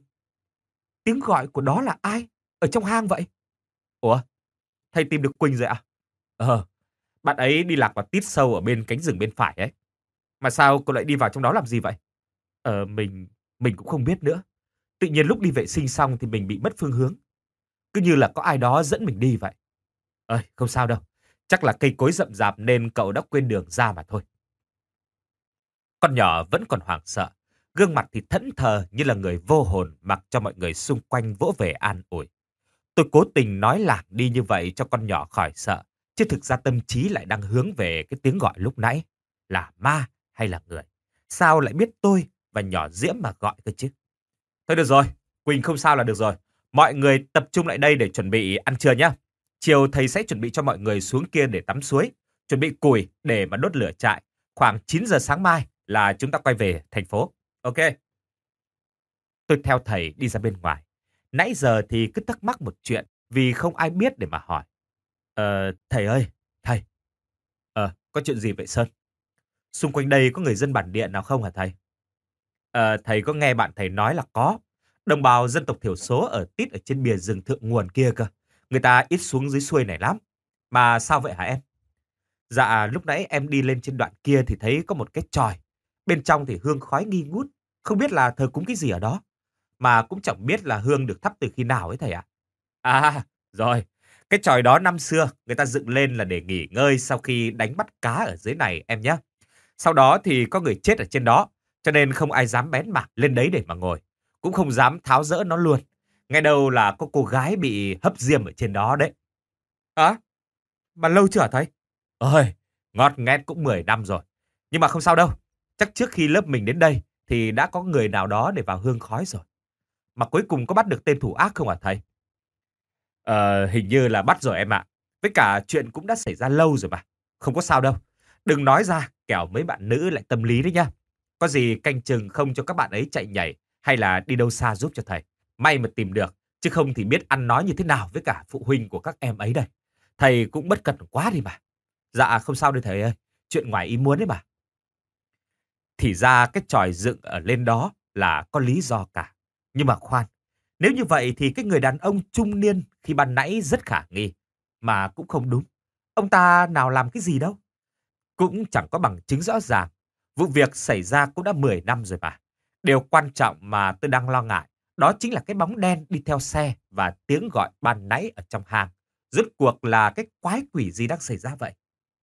tiếng gọi của đó là ai? Ở trong hang vậy? Ủa, thầy tìm được Quỳnh rồi à? Ờ, bạn ấy đi lạc vào tít sâu ở bên cánh rừng bên phải ấy. Mà sao cô lại đi vào trong đó làm gì vậy? Mình cũng không biết nữa. Tự nhiên lúc đi vệ sinh xong thì mình bị mất phương hướng. Cứ như là có ai đó dẫn mình đi vậy. Không sao đâu. Chắc là cây cối rậm rạp nên cậu đã quên đường ra mà thôi. Con nhỏ vẫn còn hoảng sợ. Gương mặt thì thẫn thờ như là người vô hồn mặc cho mọi người xung quanh vỗ về an ủi. Tôi cố tình nói lạc đi như vậy cho con nhỏ khỏi sợ. Chứ thực ra tâm trí lại đang hướng về cái tiếng gọi lúc nãy. Là ma hay là người? Sao lại biết tôi và nhỏ Diễm mà gọi cơ chứ? Thôi được rồi, Quỳnh không sao là được rồi. Mọi người tập trung lại đây để chuẩn bị ăn trưa nhé. Chiều thầy sẽ chuẩn bị cho mọi người xuống kia để tắm suối, chuẩn bị củi để mà đốt lửa trại. Khoảng 9 giờ sáng mai là chúng ta quay về thành phố. Ok. Tôi theo thầy đi ra bên ngoài. Nãy giờ thì cứ thắc mắc một chuyện vì không ai biết để mà hỏi. Thầy ơi, thầy. Có chuyện gì vậy Sơn? Xung quanh đây có người dân bản địa nào không hả thầy? Thầy có nghe bạn thầy nói là có. Đồng bào dân tộc thiểu số ở tít ở trên bìa rừng thượng nguồn kia cơ. Người ta ít xuống dưới xuôi này lắm. Mà sao vậy hả em? Dạ, lúc nãy em đi lên trên đoạn kia thì thấy có một cái chòi. Bên trong thì hương khói nghi ngút. Không biết là thờ cúng cái gì ở đó. Mà cũng chẳng biết là hương được thắp từ khi nào ấy thầy ạ. Rồi. Cái chòi đó năm xưa người ta dựng lên là để nghỉ ngơi sau khi đánh bắt cá ở dưới này em nhé. Sau đó thì có người chết ở trên đó, cho nên không ai dám bén mảng lên đấy để mà ngồi. Cũng không dám tháo dỡ nó luôn. Nghe đâu là có cô gái bị hấp diêm ở trên đó đấy. Mà lâu chưa hả thầy? Ơi, ngót nghét cũng 10 năm rồi. Nhưng mà không sao đâu. Chắc trước khi lớp mình đến đây thì đã có người nào đó để vào hương khói rồi. Mà cuối cùng có bắt được tên thủ ác không hả thầy? Hình như là bắt rồi em ạ. Với cả chuyện cũng đã xảy ra lâu rồi mà. Không có sao đâu. Đừng nói ra, kẻo mấy bạn nữ lại tâm lý đấy nha. Có gì canh chừng không cho các bạn ấy chạy nhảy hay là đi đâu xa giúp cho thầy. May mà tìm được, chứ không thì biết ăn nói như thế nào với cả phụ huynh của các em ấy đây. Thầy cũng bất cẩn quá đi mà. Dạ không sao đâu thầy ơi, chuyện ngoài ý muốn đấy mà. Thì ra cái chòi dựng ở lên đó là có lý do cả. Nhưng mà khoan, nếu như vậy thì cái người đàn ông trung niên khi ban nãy rất khả nghi. Mà cũng không đúng. Ông ta nào làm cái gì đâu. Cũng chẳng có bằng chứng rõ ràng. Vụ việc xảy ra cũng đã 10 năm rồi mà. Điều quan trọng mà tôi đang lo ngại, đó chính là cái bóng đen đi theo xe và tiếng gọi ban nãy ở trong hang. Rốt cuộc là cái quái quỷ gì đang xảy ra vậy?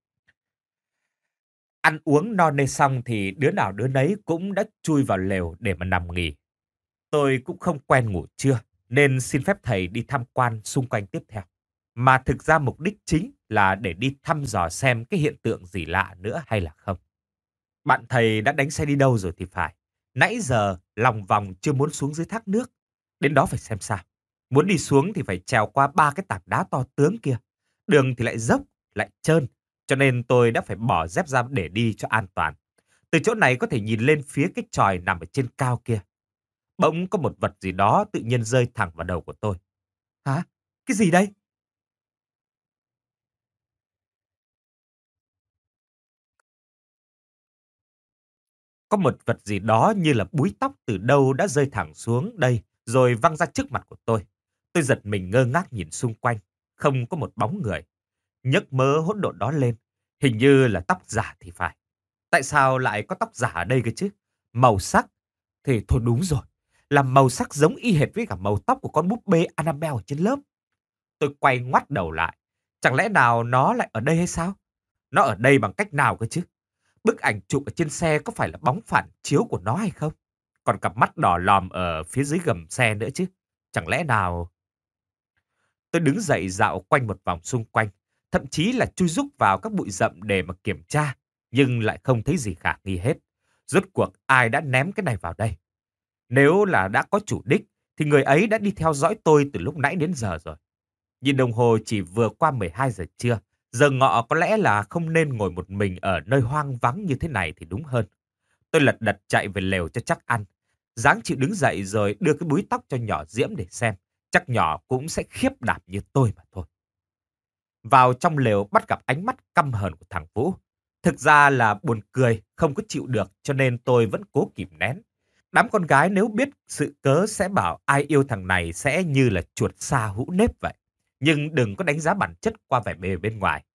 Ăn uống no nê xong thì đứa nào đứa nấy cũng đã chui vào lều để mà nằm nghỉ. Tôi cũng không quen ngủ trưa, nên xin phép thầy đi tham quan xung quanh tiếp theo. Mà thực ra mục đích chính là để đi thăm dò xem cái hiện tượng gì lạ nữa hay là không. Bạn thầy đã đánh xe đi đâu rồi thì phải. Nãy giờ lòng vòng chưa muốn xuống dưới thác nước. Đến đó phải xem sao. Muốn đi xuống thì phải trèo qua 3 cái tảng đá to tướng kia. Đường thì lại dốc, lại trơn. Cho nên tôi đã phải bỏ dép ra để đi cho an toàn. Từ chỗ này có thể nhìn lên phía cái chòi nằm ở trên cao kia. Bỗng có một vật gì đó tự nhiên rơi thẳng vào đầu của tôi. Hả? Cái gì đây? Có một vật gì đó như là búi tóc từ đâu đã rơi thẳng xuống đây rồi văng ra trước mặt của tôi. Tôi giật mình ngơ ngác nhìn xung quanh, không có một bóng người. Nhấc mớ hỗn độn đó lên, hình như là tóc giả thì phải. Tại sao lại có tóc giả ở đây cơ chứ? Màu sắc thì thôi đúng rồi, là màu sắc giống y hệt với cả màu tóc của con búp bê Annabelle ở trên lớp. Tôi quay ngoắt đầu lại, chẳng lẽ nào nó lại ở đây hay sao? Nó ở đây bằng cách nào cơ chứ? Bức ảnh chụp ở trên xe có phải là bóng phản chiếu của nó hay không? Còn cặp mắt đỏ lòm ở phía dưới gầm xe nữa chứ. Chẳng lẽ nào... Tôi đứng dậy dạo quanh một vòng xung quanh, thậm chí là chui rúc vào các bụi rậm để mà kiểm tra, nhưng lại không thấy gì khả nghi hết. Rốt cuộc ai đã ném cái này vào đây? Nếu là đã có chủ đích, thì người ấy đã đi theo dõi tôi từ lúc nãy đến giờ rồi. Nhìn đồng hồ chỉ vừa qua 12 giờ trưa, giờ ngọ có lẽ là không nên ngồi một mình ở nơi hoang vắng như thế này thì đúng hơn. Tôi lật đật chạy về lều cho chắc ăn. Ráng chịu đứng dậy rồi đưa cái búi tóc cho nhỏ Diễm để xem. Chắc nhỏ cũng sẽ khiếp đảm như tôi mà thôi. Vào trong lều bắt gặp ánh mắt căm hờn của thằng Vũ. Thực ra là buồn cười, không có chịu được cho nên tôi vẫn cố kìm nén. Đám con gái nếu biết sự cớ sẽ bảo ai yêu thằng này sẽ như là chuột sa hũ nếp vậy. Nhưng đừng có đánh giá bản chất qua vẻ bề bên ngoài.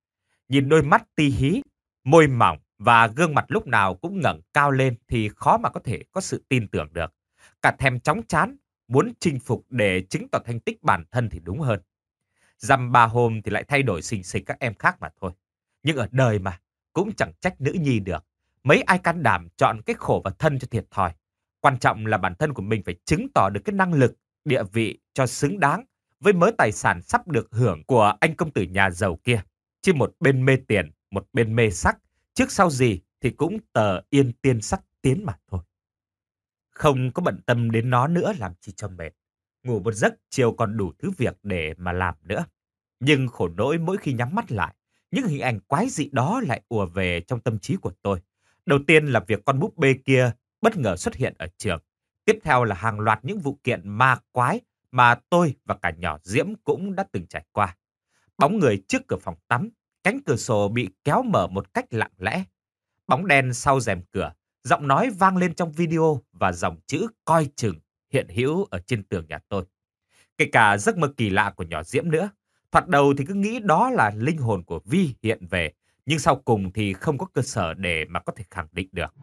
Nhìn đôi mắt ti hí, môi mỏng và gương mặt lúc nào cũng ngẩng cao lên thì khó mà có thể có sự tin tưởng được. Cả thèm chóng chán, muốn chinh phục để chứng tỏ thành tích bản thân thì đúng hơn. Dăm ba hôm thì lại thay đổi xình xịch các em khác mà thôi. Nhưng ở đời mà, cũng chẳng trách nữ nhi được. Mấy ai can đảm chọn cái khổ và thân cho thiệt thòi. Quan trọng là bản thân của mình phải chứng tỏ được cái năng lực, địa vị cho xứng đáng với mớ tài sản sắp được hưởng của anh công tử nhà giàu kia. Chứ một bên mê tiền, một bên mê sắc, trước sau gì thì cũng tờ yên tiên sắc tiến mà thôi. Không có bận tâm đến nó nữa làm chi cho mệt. Ngủ một giấc chiều còn đủ thứ việc để mà làm nữa. Nhưng khổ nỗi mỗi khi nhắm mắt lại, những hình ảnh quái dị đó lại ùa về trong tâm trí của tôi. Đầu tiên là việc con búp bê kia bất ngờ xuất hiện ở trường. Tiếp theo là hàng loạt những vụ kiện ma quái mà tôi và cả nhỏ Diễm cũng đã từng trải qua. Bóng người trước cửa phòng tắm, cánh cửa sổ bị kéo mở một cách lặng lẽ. Bóng đen sau rèm cửa, giọng nói vang lên trong video và dòng chữ coi chừng hiện hữu ở trên tường nhà tôi. Kể cả giấc mơ kỳ lạ của nhỏ Diễm nữa. Thoạt đầu thì cứ nghĩ đó là linh hồn của Vi hiện về, nhưng sau cùng thì không có cơ sở để mà có thể khẳng định được.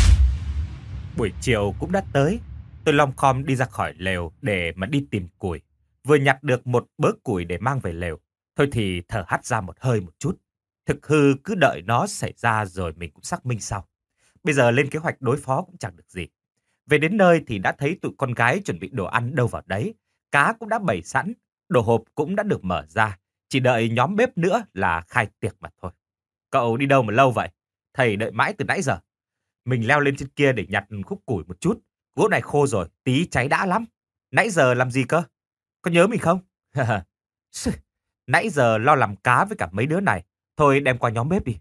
Buổi chiều cũng đã tới, tôi lom khom đi ra khỏi lều để mà đi tìm củi. Vừa nhặt được một bớ củi để mang về lều, thôi thì thở hắt ra một hơi một chút. Thực hư cứ đợi nó xảy ra rồi mình cũng xác minh sau. Bây giờ lên kế hoạch đối phó cũng chẳng được gì. Về đến nơi thì đã thấy tụi con gái chuẩn bị đồ ăn đâu vào đấy. Cá cũng đã bày sẵn, đồ hộp cũng đã được mở ra. Chỉ đợi nhóm bếp nữa là khai tiệc mà thôi. Cậu đi đâu mà lâu vậy? Thầy đợi mãi từ nãy giờ. Mình leo lên trên kia để nhặt khúc củi một chút. Gỗ này khô rồi, tí cháy đã lắm. Nãy giờ làm gì cơ? Có nhớ mình không? Nãy giờ lo làm cá với cả mấy đứa này. Thôi đem qua nhóm bếp đi.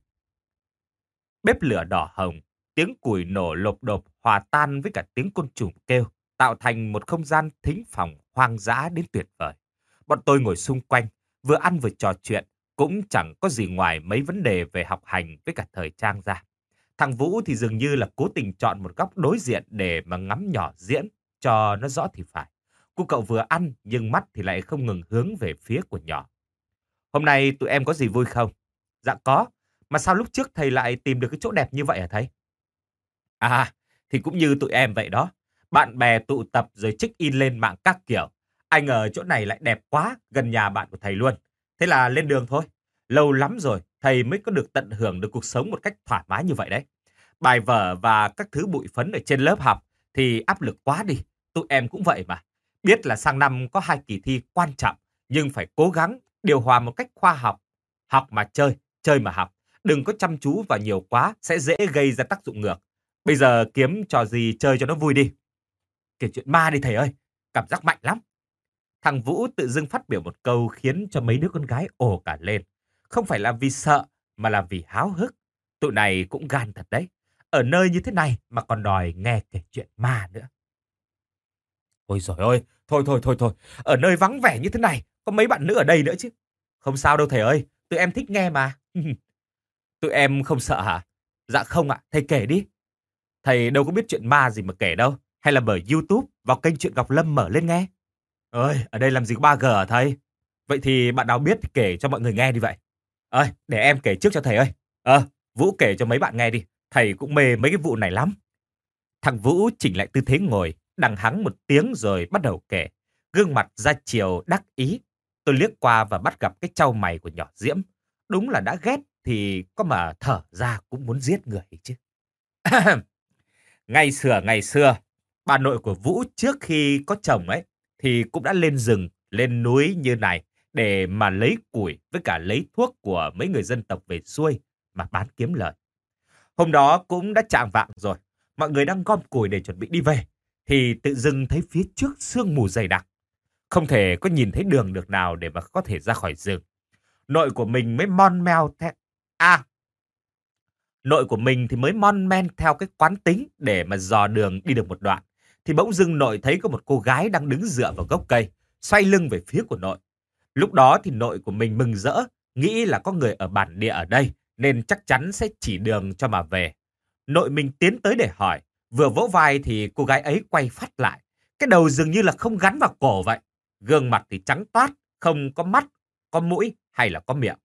Bếp lửa đỏ hồng, tiếng củi nổ lộp độp hòa tan với cả tiếng côn trùng kêu, tạo thành một không gian thính phòng hoang dã đến tuyệt vời. Bọn tôi ngồi xung quanh, vừa ăn vừa trò chuyện, cũng chẳng có gì ngoài mấy vấn đề về học hành với cả thời trang ra. Thằng Vũ thì dường như là cố tình chọn một góc đối diện để mà ngắm nhỏ Diễn, cho nó rõ thì phải. Cô cậu vừa ăn nhưng mắt thì lại không ngừng hướng về phía của nhỏ. Hôm nay tụi em có gì vui không? Dạ có, mà sao lúc trước thầy lại tìm được cái chỗ đẹp như vậy hả thầy? À, thì cũng như tụi em vậy đó. Bạn bè tụ tập rồi check in lên mạng các kiểu. Ai ngờ chỗ này lại đẹp quá, gần nhà bạn của thầy luôn. Thế là lên đường thôi. Lâu lắm rồi, thầy mới có được tận hưởng được cuộc sống một cách thoải mái như vậy đấy. Bài vở và các thứ bụi phấn ở trên lớp học thì áp lực quá đi. Tụi em cũng vậy mà. Biết là sang năm có 2 kỳ thi quan trọng, nhưng phải cố gắng điều hòa một cách khoa học. Học mà chơi, chơi mà học. Đừng có chăm chú vào nhiều quá, sẽ dễ gây ra tác dụng ngược. Bây giờ kiếm trò gì chơi cho nó vui đi. Kể chuyện ma đi thầy ơi, cảm giác mạnh lắm. Thằng Vũ tự dưng phát biểu một câu khiến cho mấy đứa con gái ồ cả lên. Không phải là vì sợ, mà là vì háo hức. Tụi này cũng gan thật đấy. Ở nơi như thế này mà còn đòi nghe kể chuyện ma nữa. Ôi giời ơi, thôi. Ở nơi vắng vẻ như thế này, có mấy bạn nữ ở đây nữa chứ. Không sao đâu thầy ơi, tụi em thích nghe mà. Tụi em không sợ hả? Dạ không ạ, thầy kể đi. Thầy đâu có biết chuyện ma gì mà kể đâu. Hay là mở YouTube vào kênh Chuyện Ngọc Lâm mở lên nghe. Ơi, ở đây làm gì có 3G hả thầy? Vậy thì bạn nào biết thì kể cho mọi người nghe đi vậy. Ơi, để em kể trước cho thầy ơi. Vũ kể cho mấy bạn nghe đi. Thầy cũng mê mấy cái vụ này lắm. Thằng Vũ chỉnh lại tư thế ngồi, đằng hắng một tiếng rồi bắt đầu kể. Gương mặt ra chiều đắc ý. Tôi liếc qua và bắt gặp cái chau mày của nhỏ Diễm. Đúng là đã ghét thì có mà thở ra cũng muốn giết người chứ. Ngày xưa, bà nội của Vũ trước khi có chồng ấy, thì cũng đã lên rừng, lên núi như này để mà lấy củi với cả lấy thuốc của mấy người dân tộc về xuôi mà bán kiếm lời. Hôm đó cũng đã chạng vạng rồi, mọi người đang gom củi để chuẩn bị đi về, thì tự dưng thấy phía trước sương mù dày đặc. Không thể có nhìn thấy đường được nào để mà có thể ra khỏi rừng. Nội của mình mới mon meo theo... Nội của mình thì mới mon men theo cái quán tính để mà dò đường đi được một đoạn. Thì bỗng dưng nội thấy có một cô gái đang đứng dựa vào gốc cây, xoay lưng về phía của nội. Lúc đó thì nội của mình mừng rỡ, nghĩ là có người ở bản địa ở đây, nên chắc chắn sẽ chỉ đường cho mà về. Nội mình tiến tới để hỏi, vừa vỗ vai thì cô gái ấy quay phát lại. Cái đầu dường như là không gắn vào cổ vậy. Gương mặt thì trắng toát, không có mắt, có mũi hay là có miệng.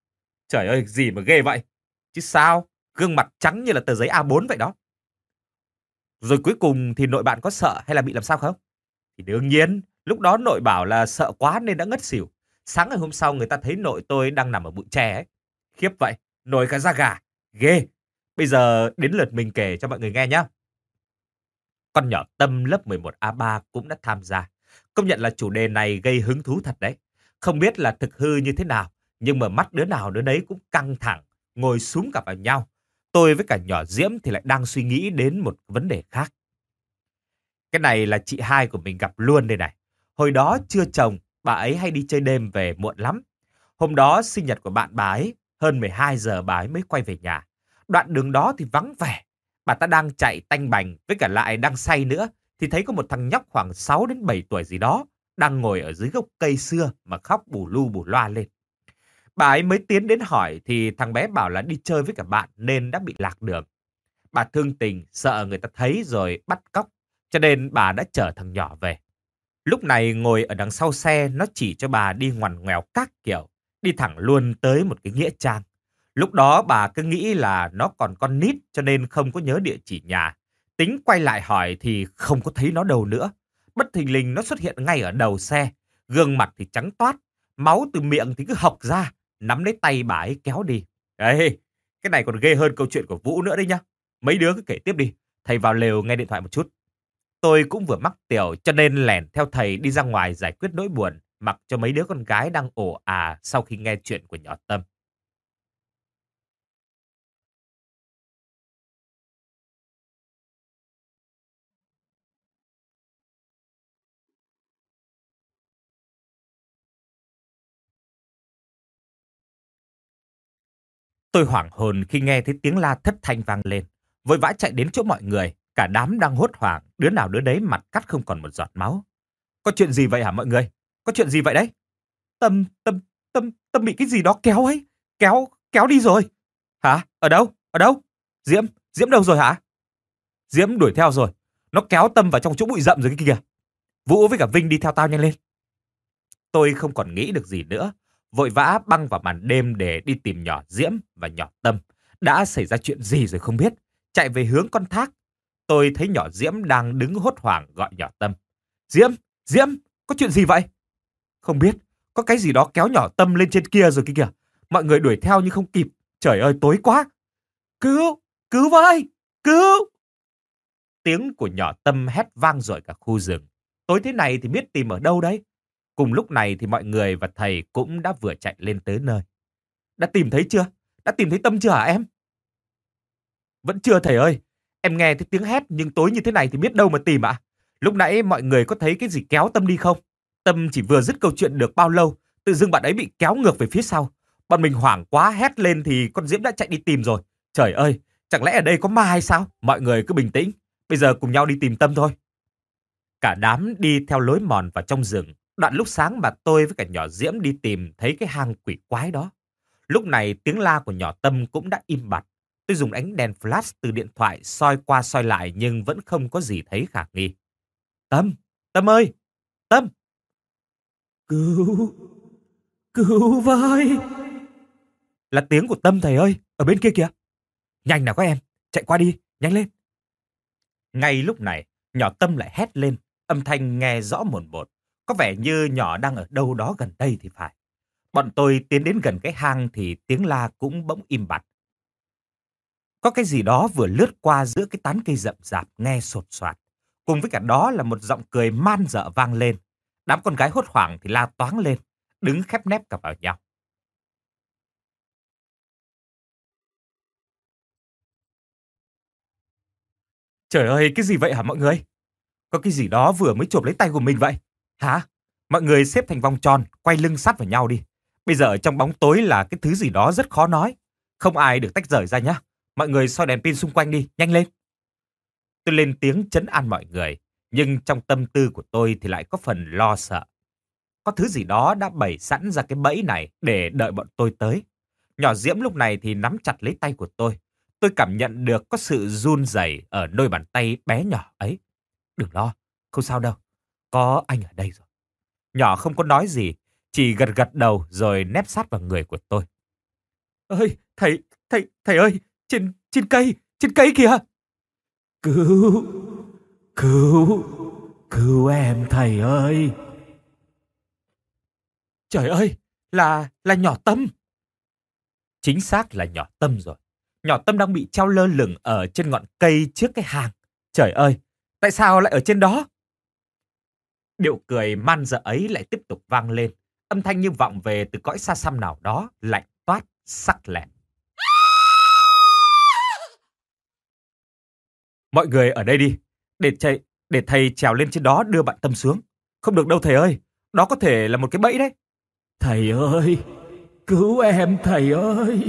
Trời ơi, gì mà ghê vậy? Chứ sao? Gương mặt trắng như là tờ giấy A4 vậy đó. Rồi cuối cùng thì nội bạn có sợ hay là bị làm sao không? Thì đương nhiên, lúc đó nội bảo là sợ quá nên đã ngất xỉu. Sáng ngày hôm sau người ta thấy nội tôi đang nằm ở bụi tre ấy. Khiếp vậy, nổi cả da gà. Ghê. Bây giờ đến lượt mình kể cho mọi người nghe nhá. Con nhỏ Tâm lớp 11A3 cũng đã tham gia. Công nhận là chủ đề này gây hứng thú thật đấy. Không biết là thực hư như thế nào, nhưng mà mắt đứa nào đứa nấy cũng căng thẳng, ngồi súm cả vào nhau. Tôi với cả nhỏ Diễm thì lại đang suy nghĩ đến một vấn đề khác. Cái này là chị hai của mình gặp luôn đây này. Hồi đó chưa chồng, bà ấy hay đi chơi đêm về muộn lắm. Hôm đó sinh nhật của bạn bà ấy, hơn 12 giờ bà ấy mới quay về nhà. Đoạn đường đó thì vắng vẻ. Bà ta đang chạy tanh bành với cả lại đang say nữa. Thì thấy có một thằng nhóc khoảng 6 đến 7 tuổi gì đó đang ngồi ở dưới gốc cây xưa mà khóc bù lu bù loa lên. Bà ấy mới tiến đến hỏi thì thằng bé bảo là đi chơi với cả bạn nên đã bị lạc đường. Bà thương tình, sợ người ta thấy rồi bắt cóc, cho nên bà đã chở thằng nhỏ về. Lúc này ngồi ở đằng sau xe, nó chỉ cho bà đi ngoằn ngoèo các kiểu, đi thẳng luôn tới một cái nghĩa trang. Lúc đó bà cứ nghĩ là nó còn con nít cho nên không có nhớ địa chỉ nhà. Tính quay lại hỏi thì không có thấy nó đâu nữa. Bất thình lình nó xuất hiện ngay ở đầu xe, gương mặt thì trắng toát, máu từ miệng thì cứ hộc ra, nắm lấy tay bà ấy kéo đi. Ê, cái này còn ghê hơn câu chuyện của Vũ nữa đấy nhá. Mấy đứa cứ kể tiếp đi, thầy vào lều nghe điện thoại một chút. Tôi cũng vừa mắc tiểu cho nên lẻn theo thầy đi ra ngoài giải quyết nỗi buồn, mặc cho mấy đứa con gái đang ồ ả sau khi nghe chuyện của nhỏ Tâm. Tôi hoảng hồn khi nghe thấy tiếng la thất thanh vang lên, vội vã chạy đến chỗ mọi người, cả đám đang hốt hoảng, đứa nào đứa đấy mặt cắt không còn một giọt máu. Có chuyện gì vậy hả mọi người? Có chuyện gì vậy đấy? Tâm, Tâm, Tâm bị cái gì đó kéo ấy, kéo đi rồi. Hả? Ở đâu? Ở đâu? Diễm, Diễm đâu rồi hả? Diễm đuổi theo rồi, nó kéo Tâm vào trong chỗ bụi rậm rồi cái kìa. Vũ với cả Vinh đi theo tao nhanh lên. Tôi không còn nghĩ được gì nữa, vội vã băng vào màn đêm để đi tìm nhỏ Diễm và nhỏ Tâm. Đã xảy ra chuyện gì rồi không biết, chạy về hướng con thác. Tôi thấy nhỏ Diễm đang đứng hốt hoảng gọi nhỏ Tâm. Diễm, Diễm, có chuyện gì vậy? Không biết, có cái gì đó kéo nhỏ Tâm lên trên kia rồi kia kìa. Mọi người đuổi theo nhưng không kịp. Trời ơi, tối quá. Cứu, cứu với, cứu. Tiếng của nhỏ Tâm hét vang dội cả khu rừng. Tối thế này thì biết tìm ở đâu đấy. Cùng lúc này thì mọi người và thầy cũng đã vừa chạy lên tới nơi. Đã tìm thấy chưa? Đã tìm thấy Tâm chưa hả em? Vẫn chưa thầy ơi. Em nghe thấy tiếng hét nhưng tối như thế này thì biết đâu mà tìm ạ. Lúc nãy mọi người có thấy cái gì kéo Tâm đi không? Tâm chỉ vừa dứt câu chuyện được bao lâu, tự dưng bạn ấy bị kéo ngược về phía sau. Bọn mình hoảng quá hét lên thì con Diễm đã chạy đi tìm rồi. Trời ơi, chẳng lẽ ở đây có ma hay sao? Mọi người cứ bình tĩnh. Bây giờ cùng nhau đi tìm Tâm thôi. Cả đám đi theo lối mòn vào trong rừng. Đoạn lúc sáng mà tôi với cả nhỏ Diễm đi tìm thấy cái hang quỷ quái đó. Lúc này tiếng la của nhỏ Tâm cũng đã im bặt. Tôi dùng ánh đèn flash từ điện thoại soi qua soi lại nhưng vẫn không có gì thấy khả nghi. Tâm, Tâm ơi, Tâm. Cứu, cứu với. Là tiếng của Tâm thầy ơi, ở bên kia kìa. Nhanh nào các em, chạy qua đi, nhanh lên. Ngay lúc này, nhỏ Tâm lại hét lên, âm thanh nghe rõ mồn một. Có vẻ như nhỏ đang ở đâu đó gần đây thì phải. Bọn tôi tiến đến gần cái hang thì tiếng la cũng bỗng im bặt. Có cái gì đó vừa lướt qua giữa cái tán cây rậm rạp nghe sột soạt. Cùng với cả đó là một giọng cười man dợ vang lên. Đám con gái hốt hoảng thì la toáng lên, đứng khép nép cả vào nhau. Trời ơi, cái gì vậy hả mọi người? Có cái gì đó vừa mới chộp lấy tay của mình vậy? Hả? Mọi người xếp thành vòng tròn, quay lưng sát vào nhau đi. Bây giờ ở trong bóng tối là cái thứ gì đó rất khó nói. Không ai được tách rời ra nhá. Mọi người soi đèn pin xung quanh đi, nhanh lên. Tôi lên tiếng trấn an mọi người, nhưng trong tâm tư của tôi thì lại có phần lo sợ. Có thứ gì đó đã bày sẵn ra cái bẫy này để đợi bọn tôi tới. Nhỏ Diễm lúc này thì nắm chặt lấy tay của tôi. Tôi cảm nhận được có sự run rẩy ở đôi bàn tay bé nhỏ ấy. Đừng lo, không sao đâu. Có anh ở đây rồi. Nhỏ không có nói gì, chỉ gật gật đầu rồi nép sát vào người của tôi. Ơi, thầy ơi, trên cây kìa. Cứu, cứu, cứu em thầy ơi. Trời ơi, là nhỏ Tâm. Chính xác là nhỏ Tâm rồi. Nhỏ Tâm đang bị treo lơ lửng ở trên ngọn cây trước cái hang. Trời ơi, tại sao lại ở trên đó? Điệu cười man dợ ấy lại tiếp tục vang lên. Âm thanh như vọng về từ cõi xa xăm nào đó, lạnh toát, sắc lẹm. Mọi người ở đây đi, để thầy trèo lên trên đó đưa bạn Tâm xuống. Không được đâu thầy ơi, đó có thể là một cái bẫy đấy. Thầy ơi, cứu em thầy ơi.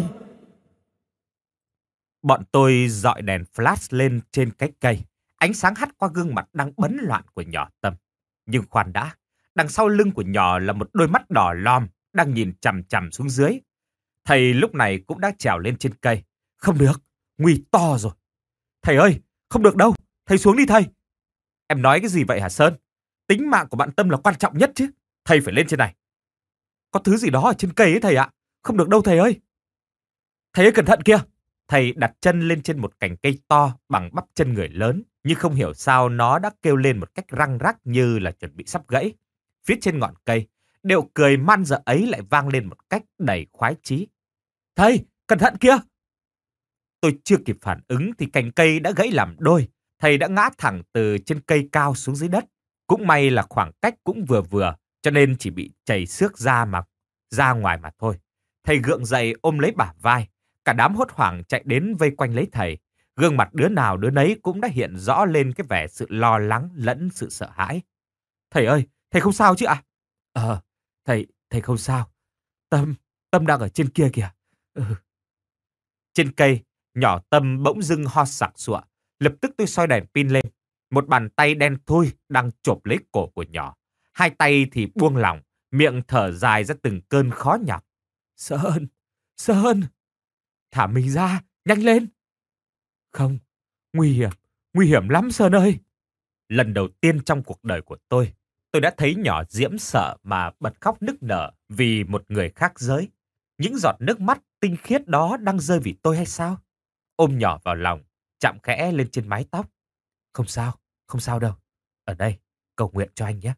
Bọn tôi dọi đèn flash lên trên cái cây. Ánh sáng hắt qua gương mặt đang bấn loạn của nhỏ Tâm. Nhưng khoan đã, đằng sau lưng của nhỏ là một đôi mắt đỏ lòm đang nhìn chằm chằm xuống dưới. Thầy lúc này cũng đã trèo lên trên cây. Không được, nguy to rồi. Thầy ơi, không được đâu, thầy xuống đi thầy. Em nói cái gì vậy hả Sơn? Tính mạng của bạn Tâm là quan trọng nhất chứ. Thầy phải lên trên này. Có thứ gì đó ở trên cây ấy thầy ạ. Không được đâu thầy ơi. Thầy ơi cẩn thận kìa. Thầy đặt chân lên trên một cành cây to bằng bắp chân người lớn. Nhưng không hiểu sao nó đã kêu lên một cách răng rắc như là chuẩn bị sắp gãy. Phía trên ngọn cây, điệu cười man dợ ấy lại vang lên một cách đầy khoái chí. Thầy, cẩn thận kìa. Tôi chưa kịp phản ứng thì cành cây đã gãy làm đôi. Thầy đã ngã thẳng từ trên cây cao xuống dưới đất. Cũng may là khoảng cách cũng vừa vừa, cho nên chỉ bị chảy xước ra ngoài mà thôi. Thầy gượng dậy ôm lấy bả vai. Cả đám hốt hoảng chạy đến vây quanh lấy thầy. Gương mặt đứa nào đứa nấy cũng đã hiện rõ lên cái vẻ sự lo lắng lẫn sự sợ hãi. Thầy ơi, thầy không sao chứ ạ? Thầy không sao. Tâm đang ở trên kia kìa. Trên cây, nhỏ Tâm bỗng dưng ho sặc sụa. Lập tức tôi soi đèn pin lên. Một bàn tay đen thui đang chộp lấy cổ của nhỏ. Hai tay thì buông lỏng, miệng thở dài ra từng cơn khó nhọc. Sơn, thả mình ra, nhanh lên. Không, nguy hiểm lắm Sơn ơi. Lần đầu tiên trong cuộc đời của tôi đã thấy nhỏ Diễm sợ mà bật khóc nức nở vì một người khác giới. Những giọt nước mắt tinh khiết đó đang rơi vì tôi hay sao? Ôm nhỏ vào lòng, chạm khẽ lên trên mái tóc. Không sao đâu. Ở đây, cầu nguyện cho anh nhé.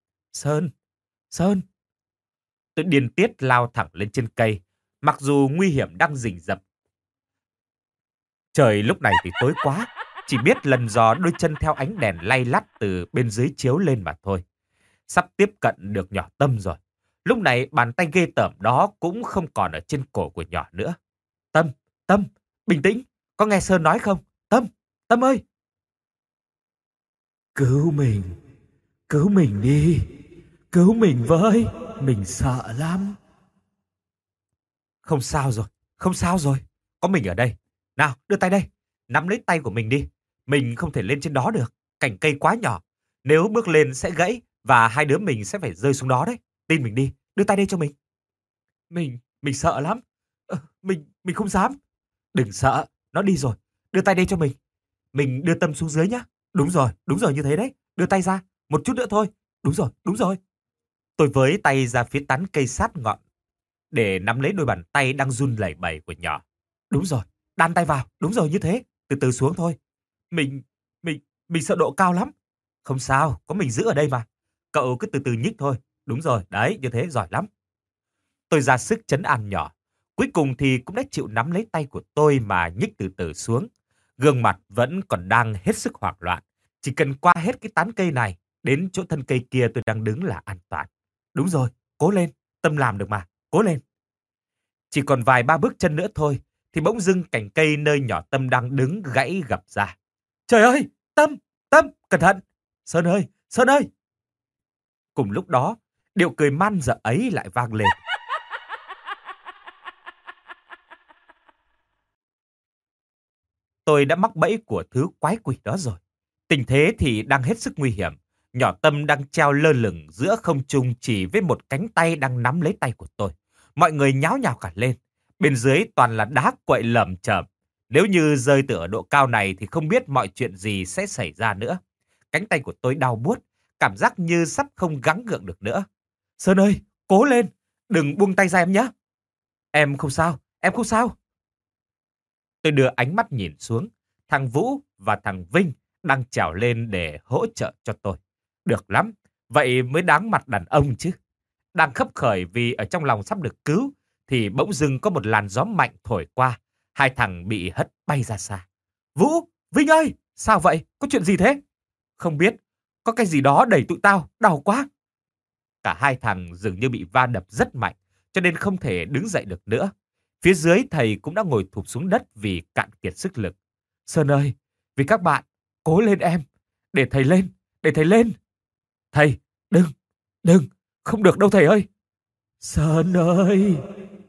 Sơn. Tôi điên tiết lao thẳng lên trên cây, mặc dù nguy hiểm đang rình rập. Trời lúc này thì tối quá, chỉ biết lần dò đôi chân theo ánh đèn lay lắt từ bên dưới chiếu lên mà thôi. Sắp tiếp cận được nhỏ Tâm rồi. Lúc này bàn tay ghê tởm đó cũng không còn ở trên cổ của nhỏ nữa. Tâm, bình tĩnh, có nghe Sơn nói không? Tâm ơi! Cứu mình đi, cứu mình với, mình sợ lắm. Không sao rồi, có mình ở đây. Nào, đưa tay đây, nắm lấy tay của mình đi. Mình không thể lên trên đó được, cành cây quá nhỏ. Nếu bước lên sẽ gãy và hai đứa mình sẽ phải rơi xuống đó đấy. Tin mình đi, đưa tay đây cho mình. Mình sợ lắm. Mình không dám. Đừng sợ, nó đi rồi. Đưa tay đây cho mình. Mình đưa Tâm xuống dưới nhá. Đúng rồi như thế đấy. Đưa tay ra, một chút nữa thôi. Đúng rồi. Tôi với tay ra phía tán cây sát ngọn để nắm lấy đôi bàn tay đang run lẩy bẩy của nhỏ. Đúng rồi, đan tay vào, đúng rồi như thế. Từ từ xuống thôi. Mình sợ độ cao lắm. Không sao, có mình giữ ở đây mà. Cậu cứ từ từ nhích thôi. Đúng rồi, đấy, như thế giỏi lắm. Tôi ra sức trấn an nhỏ. Cuối cùng thì cũng đã chịu nắm lấy tay của tôi mà nhích từ từ xuống. Gương mặt vẫn còn đang hết sức hoảng loạn. Chỉ cần qua hết cái tán cây này, đến chỗ thân cây kia tôi đang đứng là an toàn. Đúng rồi, cố lên, Tâm làm được mà, cố lên. Chỉ còn vài ba bước chân nữa thôi, thì bỗng dưng cành cây nơi nhỏ Tâm đang đứng gãy gập ra. Trời ơi, Tâm, cẩn thận! Sơn ơi! Cùng lúc đó, điệu cười man dợ ấy lại vang lên. Tôi đã mắc bẫy của thứ quái quỷ đó rồi. Tình thế thì đang hết sức nguy hiểm. Nhỏ Tâm đang treo lơ lửng giữa không trung chỉ với một cánh tay đang nắm lấy tay của tôi. Mọi người nháo nhào cả lên. Bên dưới toàn là đá quậy lởm chởm. Nếu như rơi từ ở độ cao này thì không biết mọi chuyện gì sẽ xảy ra nữa. Cánh tay của tôi đau buốt, cảm giác như sắp không gắng gượng được nữa. Sơn ơi, cố lên, đừng buông tay ra em nhé. Em không sao, Em không sao. Tôi đưa ánh mắt nhìn xuống. Thằng Vũ và thằng Vinh đang trèo lên để hỗ trợ cho tôi. Được lắm, vậy mới đáng mặt đàn ông chứ. Đang khấp khởi vì ở trong lòng sắp được cứu, thì bỗng dưng có một làn gió mạnh thổi qua. Hai thằng bị hất bay ra xa. Vũ, Vinh ơi, sao vậy? Có chuyện gì thế? Không biết, có cái gì đó đẩy tụi tao, đau quá. Cả hai thằng dường như bị va đập rất mạnh, cho nên không thể đứng dậy được nữa. Phía dưới thầy cũng đã ngồi thụp xuống đất vì cạn kiệt sức lực. Sơn ơi, vì các bạn, cố lên em. Để thầy lên, để thầy lên. Thầy, đừng, đừng, không được đâu thầy ơi. Sơn ơi.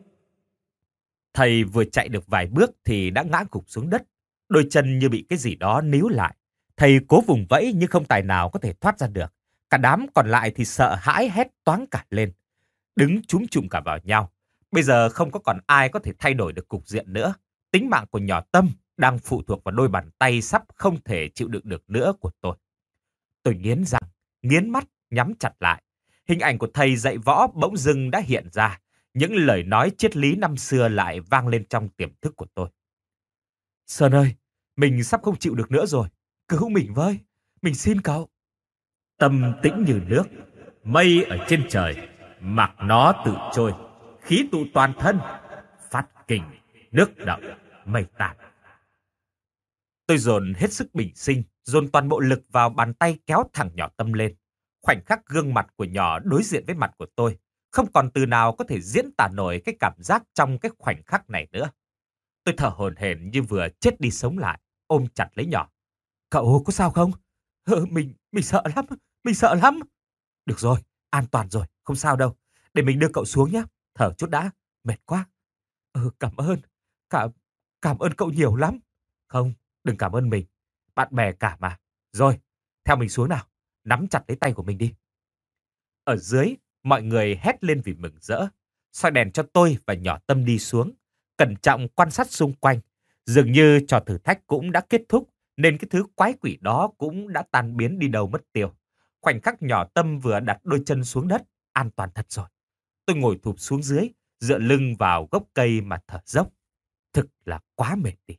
Thầy vừa chạy được vài bước thì đã ngã gục xuống đất. Đôi chân như bị cái gì đó níu lại. Thầy cố vùng vẫy nhưng không tài nào có thể thoát ra được. Cả đám còn lại thì sợ hãi hét toáng cả lên. Đứng chúm chụm cả vào nhau. Bây giờ không có còn ai có thể thay đổi được cục diện nữa. Tính mạng của nhỏ Tâm đang phụ thuộc vào đôi bàn tay sắp không thể chịu đựng được nữa của tôi. Tôi nghiến răng, nghiến mắt, nhắm chặt lại. Hình ảnh của thầy dạy võ bỗng dưng đã hiện ra. Những lời nói triết lý năm xưa lại vang lên trong tiềm thức của tôi. Sơn ơi, mình sắp không chịu được nữa rồi. Cứu mình với, mình xin cậu. Tâm tĩnh như nước, mây ở trên trời, mặc nó tự trôi, khí tụ toàn thân, phát kình, nước động, mây tàn. Tôi dồn hết sức bình sinh, dồn toàn bộ lực vào bàn tay kéo thằng nhỏ Tâm lên. Khoảnh khắc gương mặt của nhỏ đối diện với mặt của tôi, không còn từ nào có thể diễn tả nổi cái cảm giác trong cái khoảnh khắc này nữa. Tôi thở hổn hển như vừa chết đi sống lại, ôm chặt lấy nhỏ. Cậu có sao không? Mình sợ lắm, mình sợ lắm. Được rồi, an toàn rồi, không sao đâu. Để mình đưa cậu xuống nhé, thở chút đã, mệt quá. Cảm ơn, cảm ơn cậu nhiều lắm. Không, đừng cảm ơn mình, bạn bè cả mà. Rồi, theo mình xuống nào, nắm chặt lấy tay của mình đi. Ở dưới, mọi người hét lên vì mừng rỡ. Soi đèn cho tôi và nhỏ Tâm đi xuống, cẩn trọng quan sát xung quanh. Dường như trò thử thách cũng đã kết thúc, nên cái thứ quái quỷ đó cũng đã tan biến đi đâu mất tiêu. Khoảnh khắc nhỏ Tâm vừa đặt đôi chân xuống đất, an toàn thật rồi. Tôi ngồi thụp xuống dưới, dựa lưng vào gốc cây mà thở dốc. Thực là quá mệt đi.